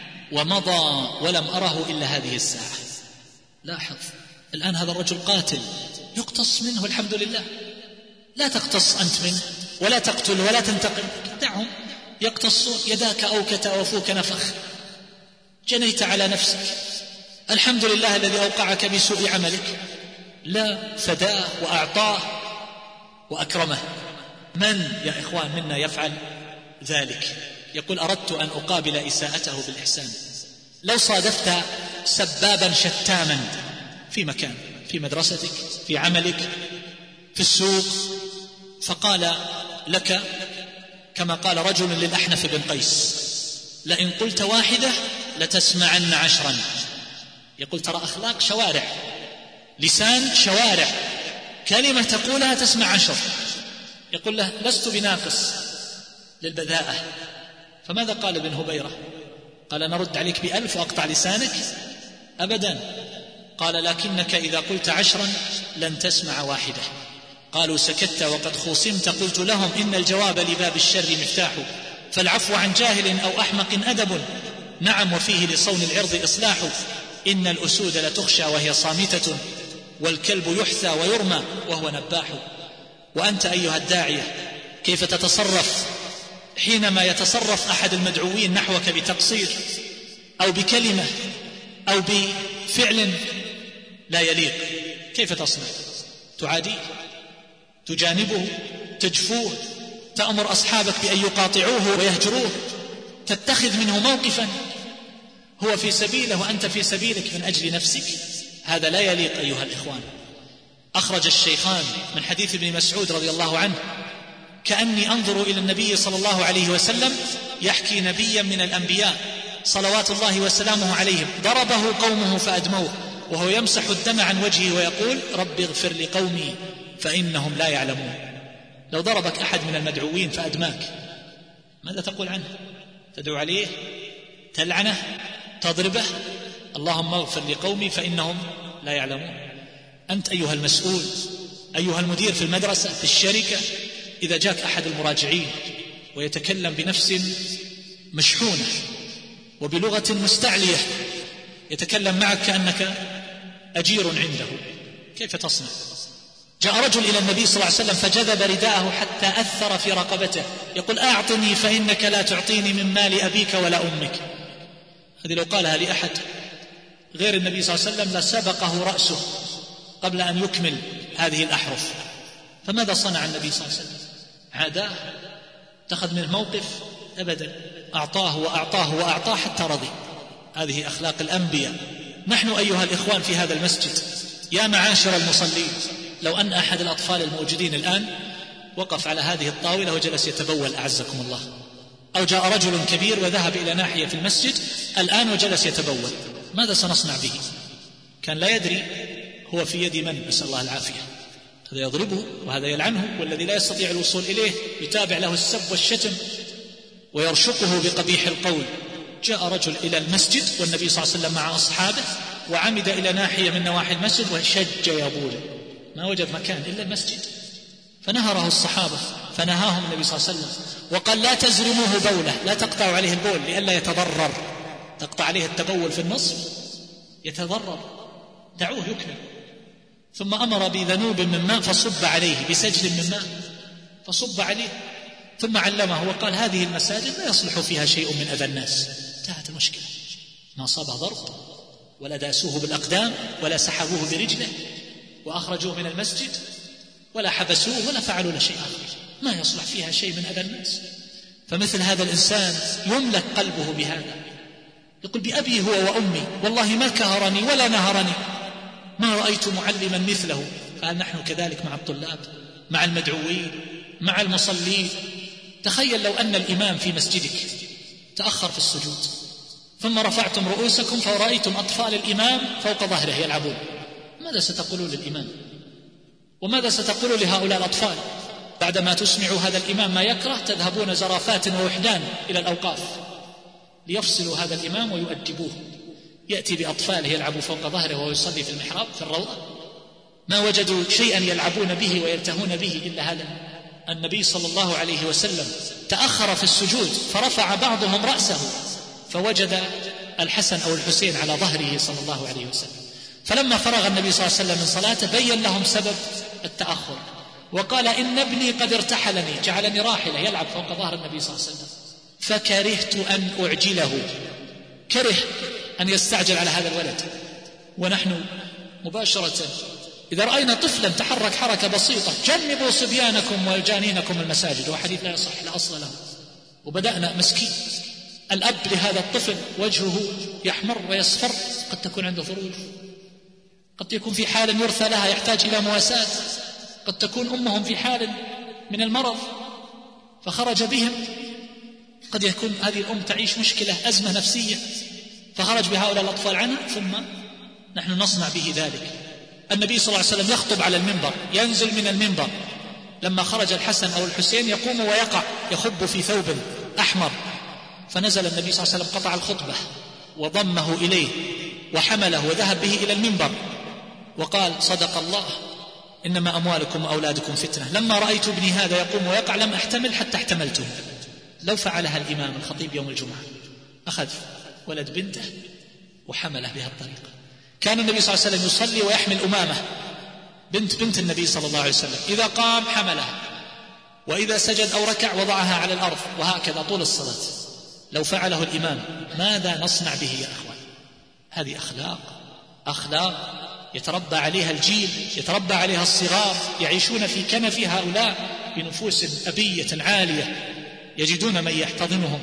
Speaker 2: ومضى ولم أره إلا هذه الساعة. لاحظ الآن هذا الرجل قاتل يقتص منه، الحمد لله. لا تقتص أنت منه ولا تقتل ولا تنتقم، دعهم يقتصون. يداك أوكت وفوك نفخ، جنيت على نفسك، الحمد لله الذي أوقعك بسوء عملك. لا، فداه وأعطاه وأكرمه. من يا إخوان منا يفعل ذلك؟ يقول أردت أن أقابل إساءته بالإحسان. لو صادفت سبابا شتاما في مكان، في مدرستك، في عملك، في السوق، فقال لك كما قال رجل للأحنف بن قيس لئن قلت واحدة لتسمعن عشرا. يقول ترى أخلاق شوارع، لسان شوارع، كلمة تقولها تسمع عشر. يقول له لست بناقص للبذاءة. فماذا قال ابن هبيرة؟ قال نرد عليك بألف وأقطع لسانك؟ أبدا. قال لكنك إذا قلت عشرا لن تسمع واحدة. قالوا سكت وقد خوصمت. قلت لهم إن الجواب لباب الشر مفتاح، فالعفو عن جاهل أو أحمق أدب، نعم وفيه لصون العرض إصلاح. إن الأسود لتخشى وهي صامتة، والكلب يحثى ويرمى وهو نباح. وأنت أيها الداعية كيف تتصرف حينما يتصرف أحد المدعوين نحوك بتقصير أو بكلمة أو بفعل لا يليق؟ كيف تصنع؟ تعاديه؟ تجانبه؟ تجفوه؟ تأمر أصحابك بأن يقاطعوه ويهجروه؟ تتخذ منه موقفا؟ هو في سبيله وأنت في سبيلك من أجل نفسك؟ هذا لا يليق أيها الإخوان. أخرج الشيخان من حديث ابن مسعود رضي الله عنه كأني أنظر إلى النبي صلى الله عليه وسلم يحكي نبيا من الأنبياء صلوات الله وسلامه عليهم ضربه قومه فأدموه وهو يمسح الدم عن وجهه ويقول رب اغفر لقومي فإنهم لا يعلمون. لو ضربك أحد من المدعوين فأدماك ماذا تقول عنه؟ تدعو عليه؟ تلعنه؟ تضربه؟ اللهم اغفر لقومي فإنهم لا يعلمون. أنت أيها المسؤول، أيها المدير في المدرسة، في الشركة، إذا جاك أحد المراجعين ويتكلم بنفس مشحونة وبلغة مستعلية، يتكلم معك كأنك أجير عنده، كيف تصنع؟ جاء رجل إلى النبي صلى الله عليه وسلم فجذب رداءه حتى أثر في رقبته يقول أعطني فإنك لا تعطيني من مال أبيك ولا أمك. هذه لو قالها لأحد غير النبي صلى الله عليه وسلم لسبقه رأسه قبل أن يكمل هذه الأحرف. فماذا صنع النبي صلى الله عليه وسلم؟ عاداه؟ اتخذ منه موقف؟ أبدا. أعطاه وأعطاه وأعطاه حتى رضي. هذه أخلاق الأنبياء. نحن أيها الإخوان في هذا المسجد يا معاشر المصلين، لو أن أحد الأطفال الموجودين الآن وقف على هذه الطاولة وجلس يتبول أعزكم الله، أو جاء رجل كبير وذهب إلى ناحية في المسجد الآن وجلس يتبول، ماذا سنصنع به؟ كان لا يدري هو في يد من، نسأل الله العافية. هذا يضربه وهذا يلعنه، والذي لا يستطيع الوصول إليه يتابع له السب والشتم ويرشقه بقبيح القول. جاء رجل إلى المسجد والنبي صلى الله عليه وسلم مع أصحابه وعمد إلى ناحية من نواحي المسجد وشج يبول، ما وجد مكان إلا المسجد، فنهره الصحابة فنهاهم النبي صلى الله عليه وسلم وقال لا تزرموه بوله، لا تقطعوا عليه البول لئلا يتضرر. تقطع عليه التبول في النصف يتضرر. دعوه يكمل. ثم أمر بذنوب من ماء فصب عليه، بسجل من ماء فصب عليه، ثم علمه وقال هذه المساجد لا يصلح فيها شيء من أذى الناس. انتهت المشكلة. ما أصابه ضرب ولا داسوه بالأقدام ولا سحبوه برجله وأخرجوه من المسجد ولا حبسوه ولا فعلوا له شيء آخر، ما يصلح فيها شيء من أذى الناس. فمثل هذا الإنسان يملك قلبه بهذا، يقول بأبي هو وأمي والله ما كهرني ولا نهرني، ما رأيت معلما مثله. فهل نحن كذلك مع الطلاب، مع المدعوين، مع المصلين؟ تخيل لو أن الإمام في مسجدك تأخر في السجود ثم رفعتم رؤوسكم فرأيتم أطفال الإمام فوق ظهره يلعبون، ماذا ستقولون للإمام؟ وماذا ستقول لهؤلاء الأطفال؟ بعدما تسمعوا هذا الإمام ما يكره تذهبون زرافات ووحدان إلى الأوقاف ليفصلوا هذا الإمام ويؤدبوه. يأتي بأطفاله يلعبوا فوق ظهره وهو يصلي في المحراب في الروضة، ما وجدوا شيئا يلعبون به ويلتهون به إلا هذا. النبي صلى الله عليه وسلم تأخر في السجود فرفع بعضهم رأسه فوجد الحسن أو الحسين على ظهره صلى الله عليه وسلم، فلما فرغ النبي صلى الله عليه وسلم من صلاته بين لهم سبب التأخر وقال إن ابني قد ارتحلني، جعلني راحلة يلعب فوق ظهر النبي صلى الله عليه وسلم، فكرهت أن أعجله، كره أن يستعجل على هذا الولد. ونحن مباشرة إذا رأينا طفلا تحرك حركة بسيطة جنبوا صبيانكم وجانينكم المساجد، وحديث لا يصح لا أصل له، وبدأنا مسكين الأب لهذا الطفل وجهه يحمر ويصفر، قد تكون عنده ظروف، قد يكون في حال يرثى لها يحتاج إلى مواساة، قد تكون أمهم في حال من المرض فخرج بهم، قد يكون هذه الأم تعيش مشكلة أزمة نفسية فخرج بهؤلاء الأطفال عنها، ثم نحن نصنع به ذلك. النبي صلى الله عليه وسلم يخطب على المنبر، ينزل من المنبر، لما خرج الحسن أو الحسين يقوم ويقع يخب في ثوب أحمر، فنزل النبي صلى الله عليه وسلم قطع الخطبة وضمه إليه وحمله وذهب به إلى المنبر وقال صدق الله إنما أموالكم وأولادكم فتنة، لما رأيت ابني هذا يقوم ويقع لم أحتمل حتى احتملته. لو فعلها الإمام الخطيب يوم الجمعة أخذ ولد بنته وحمله بها الطريقة. كان النبي صلى الله عليه وسلم يصلي ويحمل أمامة بنت بنت النبي صلى الله عليه وسلم، إذا قام حملها وإذا سجد أو ركع وضعها على الأرض، وهكذا طول الصلاة. لو فعله الإمام ماذا نصنع به يا أخوان؟ هذه أخلاق أخلاق يتربى عليها الجيل، يتربى عليها الصغار، يعيشون في كنف هؤلاء بنفوس أبية عالية يجدون من يحتضنهم.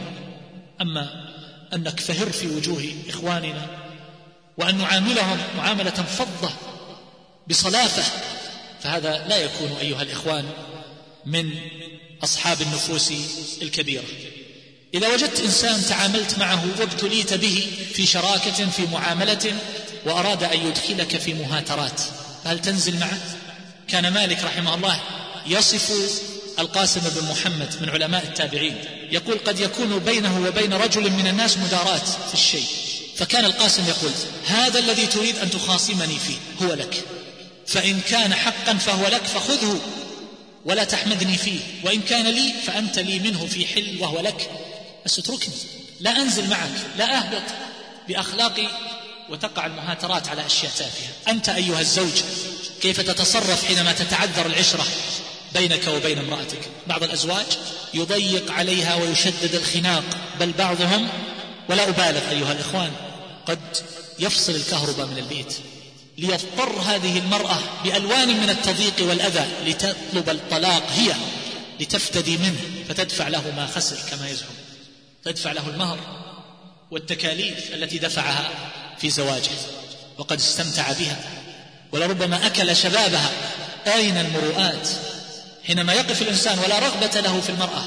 Speaker 2: أما أن نكفهر في وجوه إخواننا وأن نعاملهم معاملة فضة بصلافة، فهذا لا يكون أيها الإخوان من أصحاب النفوس الكبيرة. إذا وجدت إنسان تعاملت معه وابتليت به في شراكة في معاملة وأراد أن يدخلك في مهاترات، فهل تنزل معه؟ كان مالك رحمه الله يصف القاسم بن محمد من علماء التابعين، يقول قد يكون بينه وبين رجل من الناس مدارات في الشيء، فكان القاسم يقول هذا الذي تريد أن تخاصمني فيه هو لك، فإن كان حقا فهو لك فخذه ولا تحمدني فيه، وإن كان لي فأنت لي منه في حل وهو لك، بس اتركني، لا أنزل معك، لا أهبط بأخلاقي وتقع المهاترات على أشياء تافهة. أنت أيها الزوج كيف تتصرف حينما تتعذر العشرة بينك وبين امرأتك؟ بعض الأزواج يضيق عليها ويشدد الخناق، بل بعضهم ولا أبالغ أيها الإخوان قد يفصل الكهرباء من البيت، ليضطر هذه المرأة بألوان من التضييق والأذى لتطلب الطلاق هي لتفتدي منه، فتدفع له ما خسر كما يزعم، تدفع له المهر والتكاليف التي دفعها في زواجه وقد استمتع بها ولربما أكل شبابها. أين المروءات حينما يقف الإنسان ولا رغبة له في المرأة،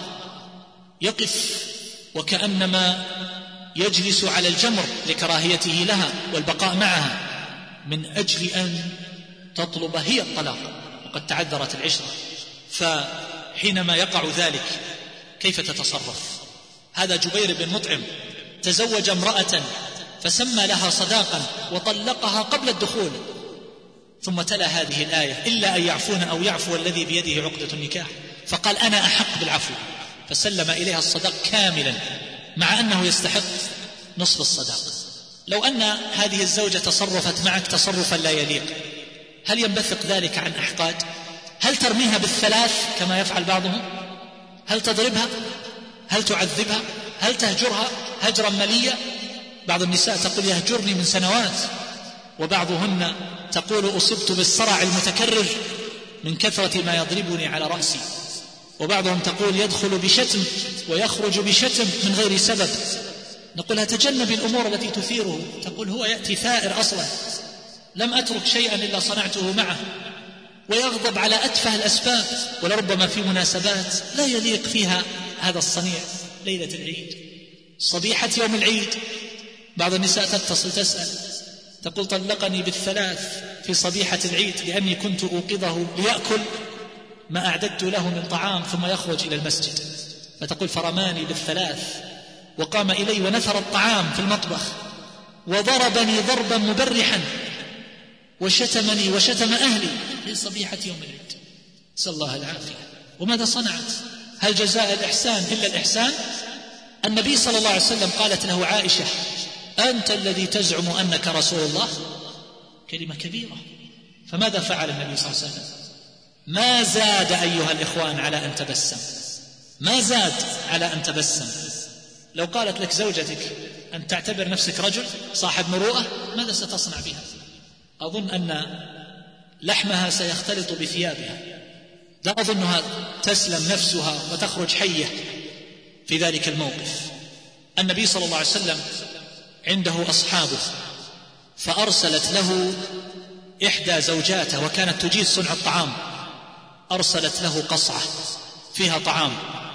Speaker 2: يقف وكأنما يجلس على الجمر لكراهيته لها والبقاء معها من أجل أن تطلب هي الطلاق وقد تعذرت العشرة. فحينما يقع ذلك كيف تتصرف؟ هذا جبير بن مطعم تزوج امرأة فسمى لها صداقا وطلقها قبل الدخول، ثم تلا هذه الآية إلا أن يعفون أو يعفو الذي بيده عقدة النكاح، فقال أنا أحق بالعفو، فسلم إليها الصداق كاملا مع أنه يستحق نصف الصداق. لو أن هذه الزوجة تصرفت معك تصرفا لا يليق، هل ينبثق ذلك عن أحقاد؟ هل ترميها بالثلاث كما يفعل بعضهم؟ هل تضربها؟ هل تعذبها؟ هل تهجرها هجرا مليا؟ بعض النساء تقول يهجرني من سنوات، وبعضهن تقول أصبت بالصرع المتكرر من كثرة ما يضربني على رأسي، وبعضهم تقول يدخل بشتم ويخرج بشتم من غير سبب. نقول تجنب الأمور التي تثيره. تقول هو يأتي ثائر أصلا، لم أترك شيئا إلا صنعته معه، ويغضب على أتفه الأسباب، ولربما في مناسبات لا يليق فيها هذا الصنيع. ليلة العيد، صبيحة يوم العيد، بعض النساء تتصل تسأل تقول طلقني بالثلاث في صبيحة العيد لأني كنت أوقظه ليأكل ما أعددت له من طعام ثم يخرج إلى المسجد، فتقول فرماني بالثلاث وقام إلي ونثر الطعام في المطبخ وضربني ضربا مبرحا وشتمني وشتم أهلي في صبيحة يوم العيد. نسأل الله العافية. وماذا صنعت؟ هل جزاء الإحسان إلا الإحسان؟ النبي صلى الله عليه وسلم قالت له عائشة أنت الذي تزعم أنك رسول الله، كلمة كبيرة. فماذا فعل النبي صلى الله عليه وسلم؟ ما زاد أيها الإخوان على أن تبسم، ما زاد على أن تبسم. لو قالت لك زوجتك أن تعتبر نفسك رجل صاحب مروءة، ماذا ستصنع بها؟ أظن أن لحمها سيختلط بثيابها، لا أظنها تسلم نفسها وتخرج حية في ذلك الموقف. النبي صلى الله عليه وسلم عنده أصحابه، فأرسلت له إحدى زوجاته وكانت تجيد صنع الطعام، أرسلت له قصعة فيها طعام،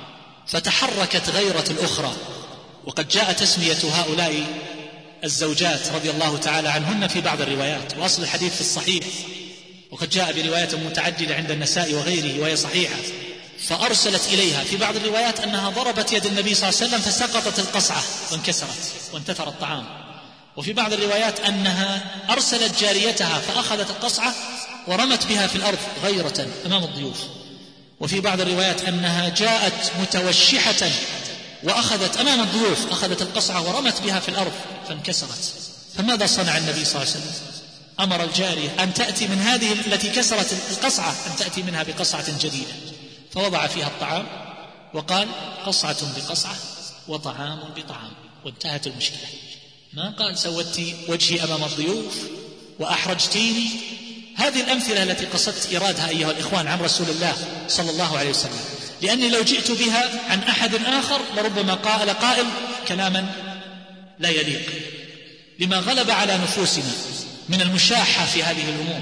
Speaker 2: فتحركت غيرة الأخرى. وقد جاء تسمية هؤلاء الزوجات رضي الله تعالى عنهن في بعض الروايات، وأصل الحديث في الصحيح، وقد جاء بروايات متعددة عند النساء وغيره وهي صحيحة. فأرسلت إليها في بعض الروايات أنها ضربت يد النبي صلى الله عليه وسلم فسقطت القصعة وانكسرت وانتثر الطعام، وفي بعض الروايات أنها أرسلت جاريتها فأخذت القصعة ورمت بها في الأرض غيرة أمام الضيوف، وفي بعض الروايات أنها جاءت متوشحة وأخذت أمام الضيوف أخذت القصعة ورمت بها في الأرض فانكسرت. فماذا صنع النبي صلى الله عليه وسلم؟ أمر الجارية أن تأتي من هذه التي كسرت القصعة أن تأتي منها بقصعة جديدة، فوضع فيها الطعام وقال قصعة بقصعة وطعام بطعام، وانتهت المشكلة. ما قال سودتي وجهي أمام الضيوف وأحرجتيني. هذه الأمثلة التي قصدت إيرادها أيها الإخوان عن رسول الله صلى الله عليه وسلم، لأني لو جئت بها عن أحد آخر لربما قال قائل كلاما لا يليق، لما غلب على نفوسنا من المشاحة في هذه الأمور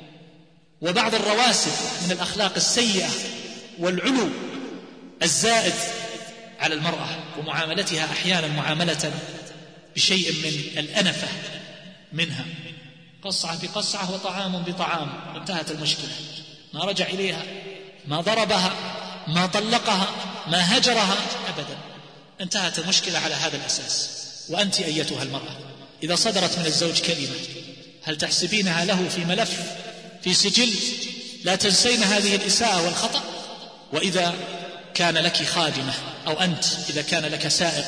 Speaker 2: وبعض الرواسب من الأخلاق السيئة والعلو الزائد على المرأة، ومعاملتها أحيانا معاملة بشيء من الأنفة منها. قصعة بقصعة وطعام بطعام، انتهت المشكلة. ما رجع إليها، ما ضربها، ما طلقها، ما هجرها أبدا، انتهت المشكلة على هذا الأساس. وأنت أيتها المرأة إذا صدرت من الزوج كلمة هل تحسبينها له في ملف في سجل لا تنسين هذه الإساءة والخطأ؟ وإذا كان لك خادمة أو أنت إذا كان لك سائق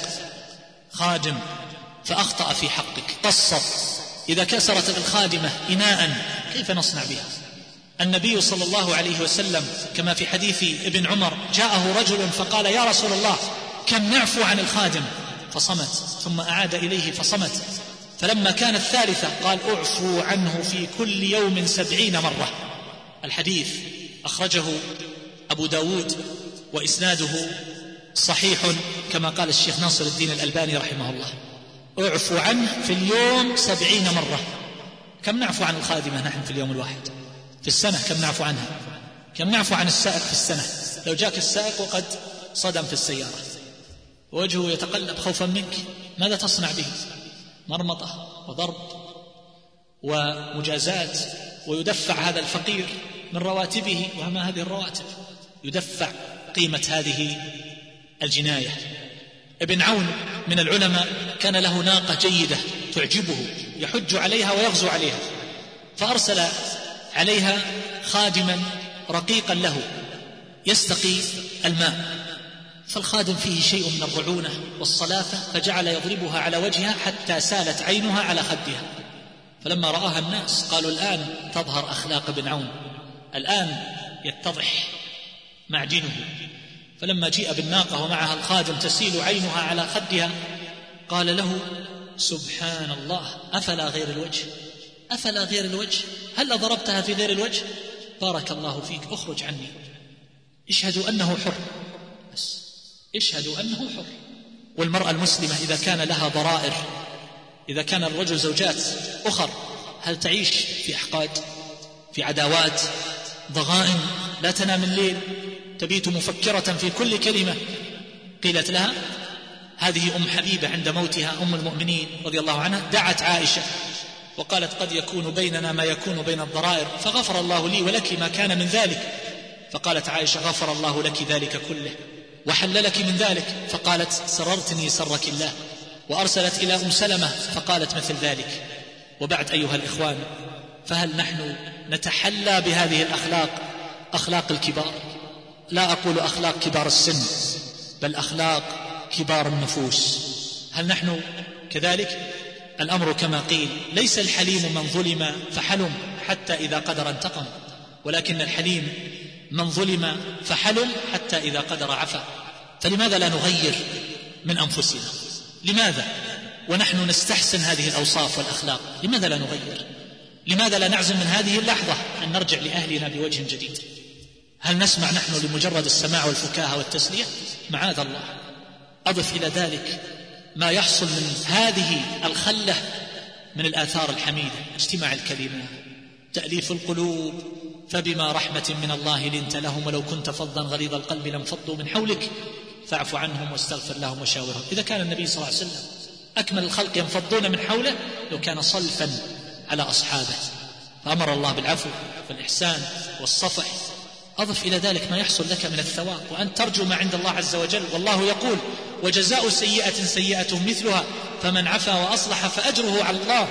Speaker 2: خادم فأخطأ في حقك قصر، إذا كسرت الخادمة إناء كيف نصنع بها؟ النبي صلى الله عليه وسلم كما في حديث ابن عمر جاءه رجل فقال يا رسول الله كم نعفو عن الخادم؟ فصمت، ثم أعاد إليه فصمت، فلما كان الثالثة قال اعفوا عنه في كل يوم سبعين مرة. الحديث أخرجه أبو داود وإسناده صحيح كما قال الشيخ ناصر الدين الألباني رحمه الله، اعفوا عنه في اليوم سبعين مرة. كم نعفو عن الخادمة نحن في اليوم الواحد؟ في السنة كم نعفو عنها؟ كم نعفو عن السائق في السنة؟ لو جاك السائق وقد صدم في السيارة ووجهه يتقلب خوفا منك، ماذا تصنع به؟ مرمطة وضرب ومجازات، ويدفع هذا الفقير من رواتبه، وما هذه الرواتب يدفع قيمة هذه الجناية. ابن عون من العلماء كان له ناقة جيدة تعجبه يحج عليها ويغزو عليها، فأرسل عليها خادما رقيقا له يستقي الماء، فالخادم فيه شيء من الرعونة والصلافة، فجعل يضربها على وجهها حتى سالت عينها على خدها. فلما رآها الناس قالوا الآن تظهر أخلاق ابن عون، الآن يتضح معجنه. فلما جيء بالناقة ومعها الخادم تسيل عينها على خدها قال له: سبحان الله، أفلا غير الوجه؟ أفلا غير الوجه؟ هل ضربتها في غير الوجه؟ بارك الله فيك، اخرج عني. اشهدوا أنه حر، بس اشهدوا أنه حر. والمرأة المسلمة إذا كان لها ضرائر، إذا كان الرجل زوجات أخر، هل تعيش في أحقاد، في عداوات، ضغائن، لا تنام الليل، تبيت مفكرة في كل كلمة؟ قيلت لها هذه أم حبيبة عند موتها أم المؤمنين رضي الله عنها دعت عائشة وقالت: قد يكون بيننا ما يكون بين الضرائر، فغفر الله لي ولك ما كان من ذلك. فقالت عائشة: غفر الله لك ذلك كله وحل لك من ذلك. فقالت: سررتني سرك الله. وأرسلت إلى أم سلمة فقالت مثل ذلك. وبعد أيها الإخوان، فهل نحن نتحلى بهذه الأخلاق، أخلاق الكبار؟ لا أقول أخلاق كبار السن، بل أخلاق كبار النفوس. هل نحن كذلك؟ الأمر كما قيل: ليس الحليم من ظلم فحلم حتى إذا قدر انتقم، ولكن الحليم من ظلم فحلم حتى إذا قدر عفا. فلماذا لا نغير من أنفسنا؟ لماذا ونحن نستحسن هذه الأوصاف والأخلاق؟ لماذا لا نغير؟ لماذا لا نعزم من هذه اللحظة أن نرجع لأهلنا بوجه جديد؟ هل نسمع نحن لمجرد السماع والفكاهة والتسلية؟ معاذ الله. أضف إلى ذلك ما يحصل من هذه الخلة من الآثار الحميدة: اجتماع الكلمات، تأليف القلوب، فبما رحمة من الله لنت لهم ولو كنت فظا غليظ القلب لانفضوا من حولك فاعف عنهم واستغفر لهم وشاورهم. إذا كان النبي صلى الله عليه وسلم أكمل الخلق ينفضون من حوله، لو كان صلفا على أصحابه. فأمر الله بالعفو والإحسان والصفح. أضف إلى ذلك ما يحصل لك من الثواب، وأن ترجو ما عند الله عز وجل. والله يقول: وجزاء سيئة سيئة مثلها فمن عفا وأصلح فأجره على الله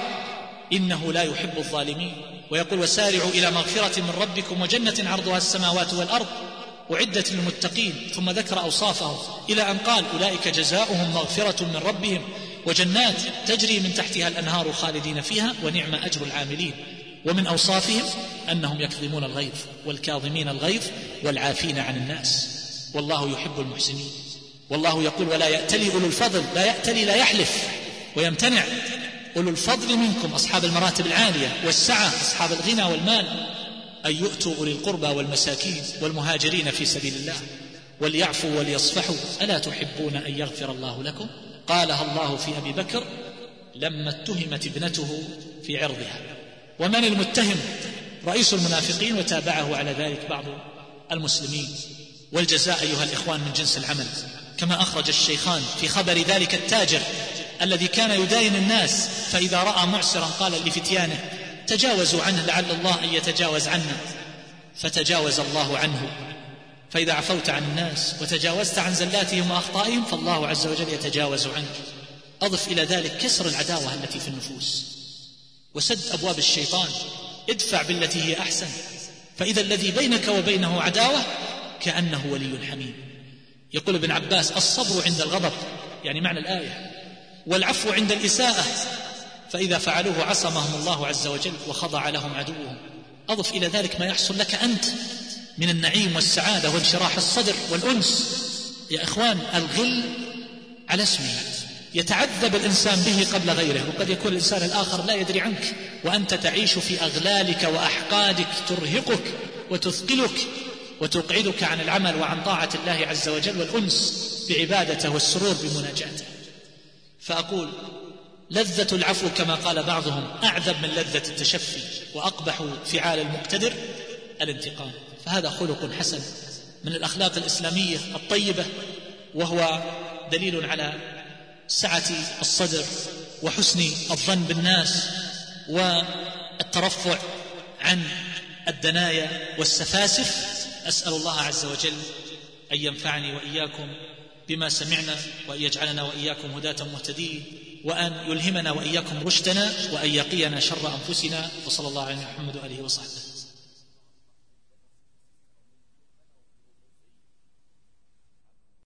Speaker 2: إنه لا يحب الظالمين. ويقول: وسارعوا إلى مغفرة من ربكم وجنة عرضها السماوات والأرض أعدت للمتقين. ثم ذكر أوصافهم إلى أن قال: أولئك جزاؤهم مغفرة من ربهم وجنات تجري من تحتها الأنهار خالدين فيها ونعم أجر العاملين. ومن أوصافهم أنهم يكظمون الغيظ والكاظمين الغيظ والعافين عن الناس، والله يحب المحسنين. والله يقول: ولا يأتلي أولو الفضل، لا يأتلي لا يحلف ويمتنع، أولو الفضل منكم أصحاب المراتب العالية والسعة أصحاب الغنى والمال أن يؤتوا أولي القربى والمساكين والمهاجرين في سبيل الله وليعفوا وليصفحوا ألا تحبون أن يغفر الله لكم؟ قالها الله في أبي بكر لما اتهمت ابنته في عرضها. ومن المتهم؟ رئيس المنافقين، وتابعه على ذلك بعض المسلمين. والجزاء أيها الإخوان من جنس العمل، كما أخرج الشيخان في خبر ذلك التاجر الذي كان يداين الناس، فإذا رأى معسرا قال لفتيانه: تجاوزوا عنه لعل الله أن يتجاوز عنا، فتجاوز الله عنه. فإذا عفوت عن الناس وتجاوزت عن زلاتهم وأخطائهم فالله عز وجل يتجاوز عنك. أضف إلى ذلك كسر العداوة التي في النفوس وسد أبواب الشيطان. ادفع بالتي هي أحسن، فإذا الذي بينك وبينه عداوة كأنه ولي حميم. يقول ابن عباس: الصبر عند الغضب، يعني معنى الآية، والعفو عند الإساءة، فإذا فعلوه عصمهم الله عز وجل وخضع لهم عدوهم. أضف إلى ذلك ما يحصل لك أنت من النعيم والسعادة وانشراح الصدر والأنس. يا إخوان، الغل على اسمه، يتعذب الإنسان به قبل غيره، وقد يكون الإنسان الآخر لا يدري عنك، وأنت تعيش في أغلالك وأحقادك ترهقك وتثقلك وتقعدك عن العمل وعن طاعة الله عز وجل والأنس بعبادته والسرور بمناجاته. فأقول: لذة العفو كما قال بعضهم أعذب من لذة التشفي، وأقبح فعال المقتدر الانتقام. فهذا خلق حسن من الأخلاق الإسلامية الطيبة، وهو دليل على سعة الصدر وحسن الظن بالناس والترفع عن الدنايا والسفاسف. أسأل الله عز وجل أن ينفعني وإياكم بما سمعنا، وأن يجعلنا وإياكم هداة مهتدين، وأن يلهمنا وإياكم رشدنا، وأن يقينا شر أنفسنا. وصلى الله على محمد وآله وصحبه.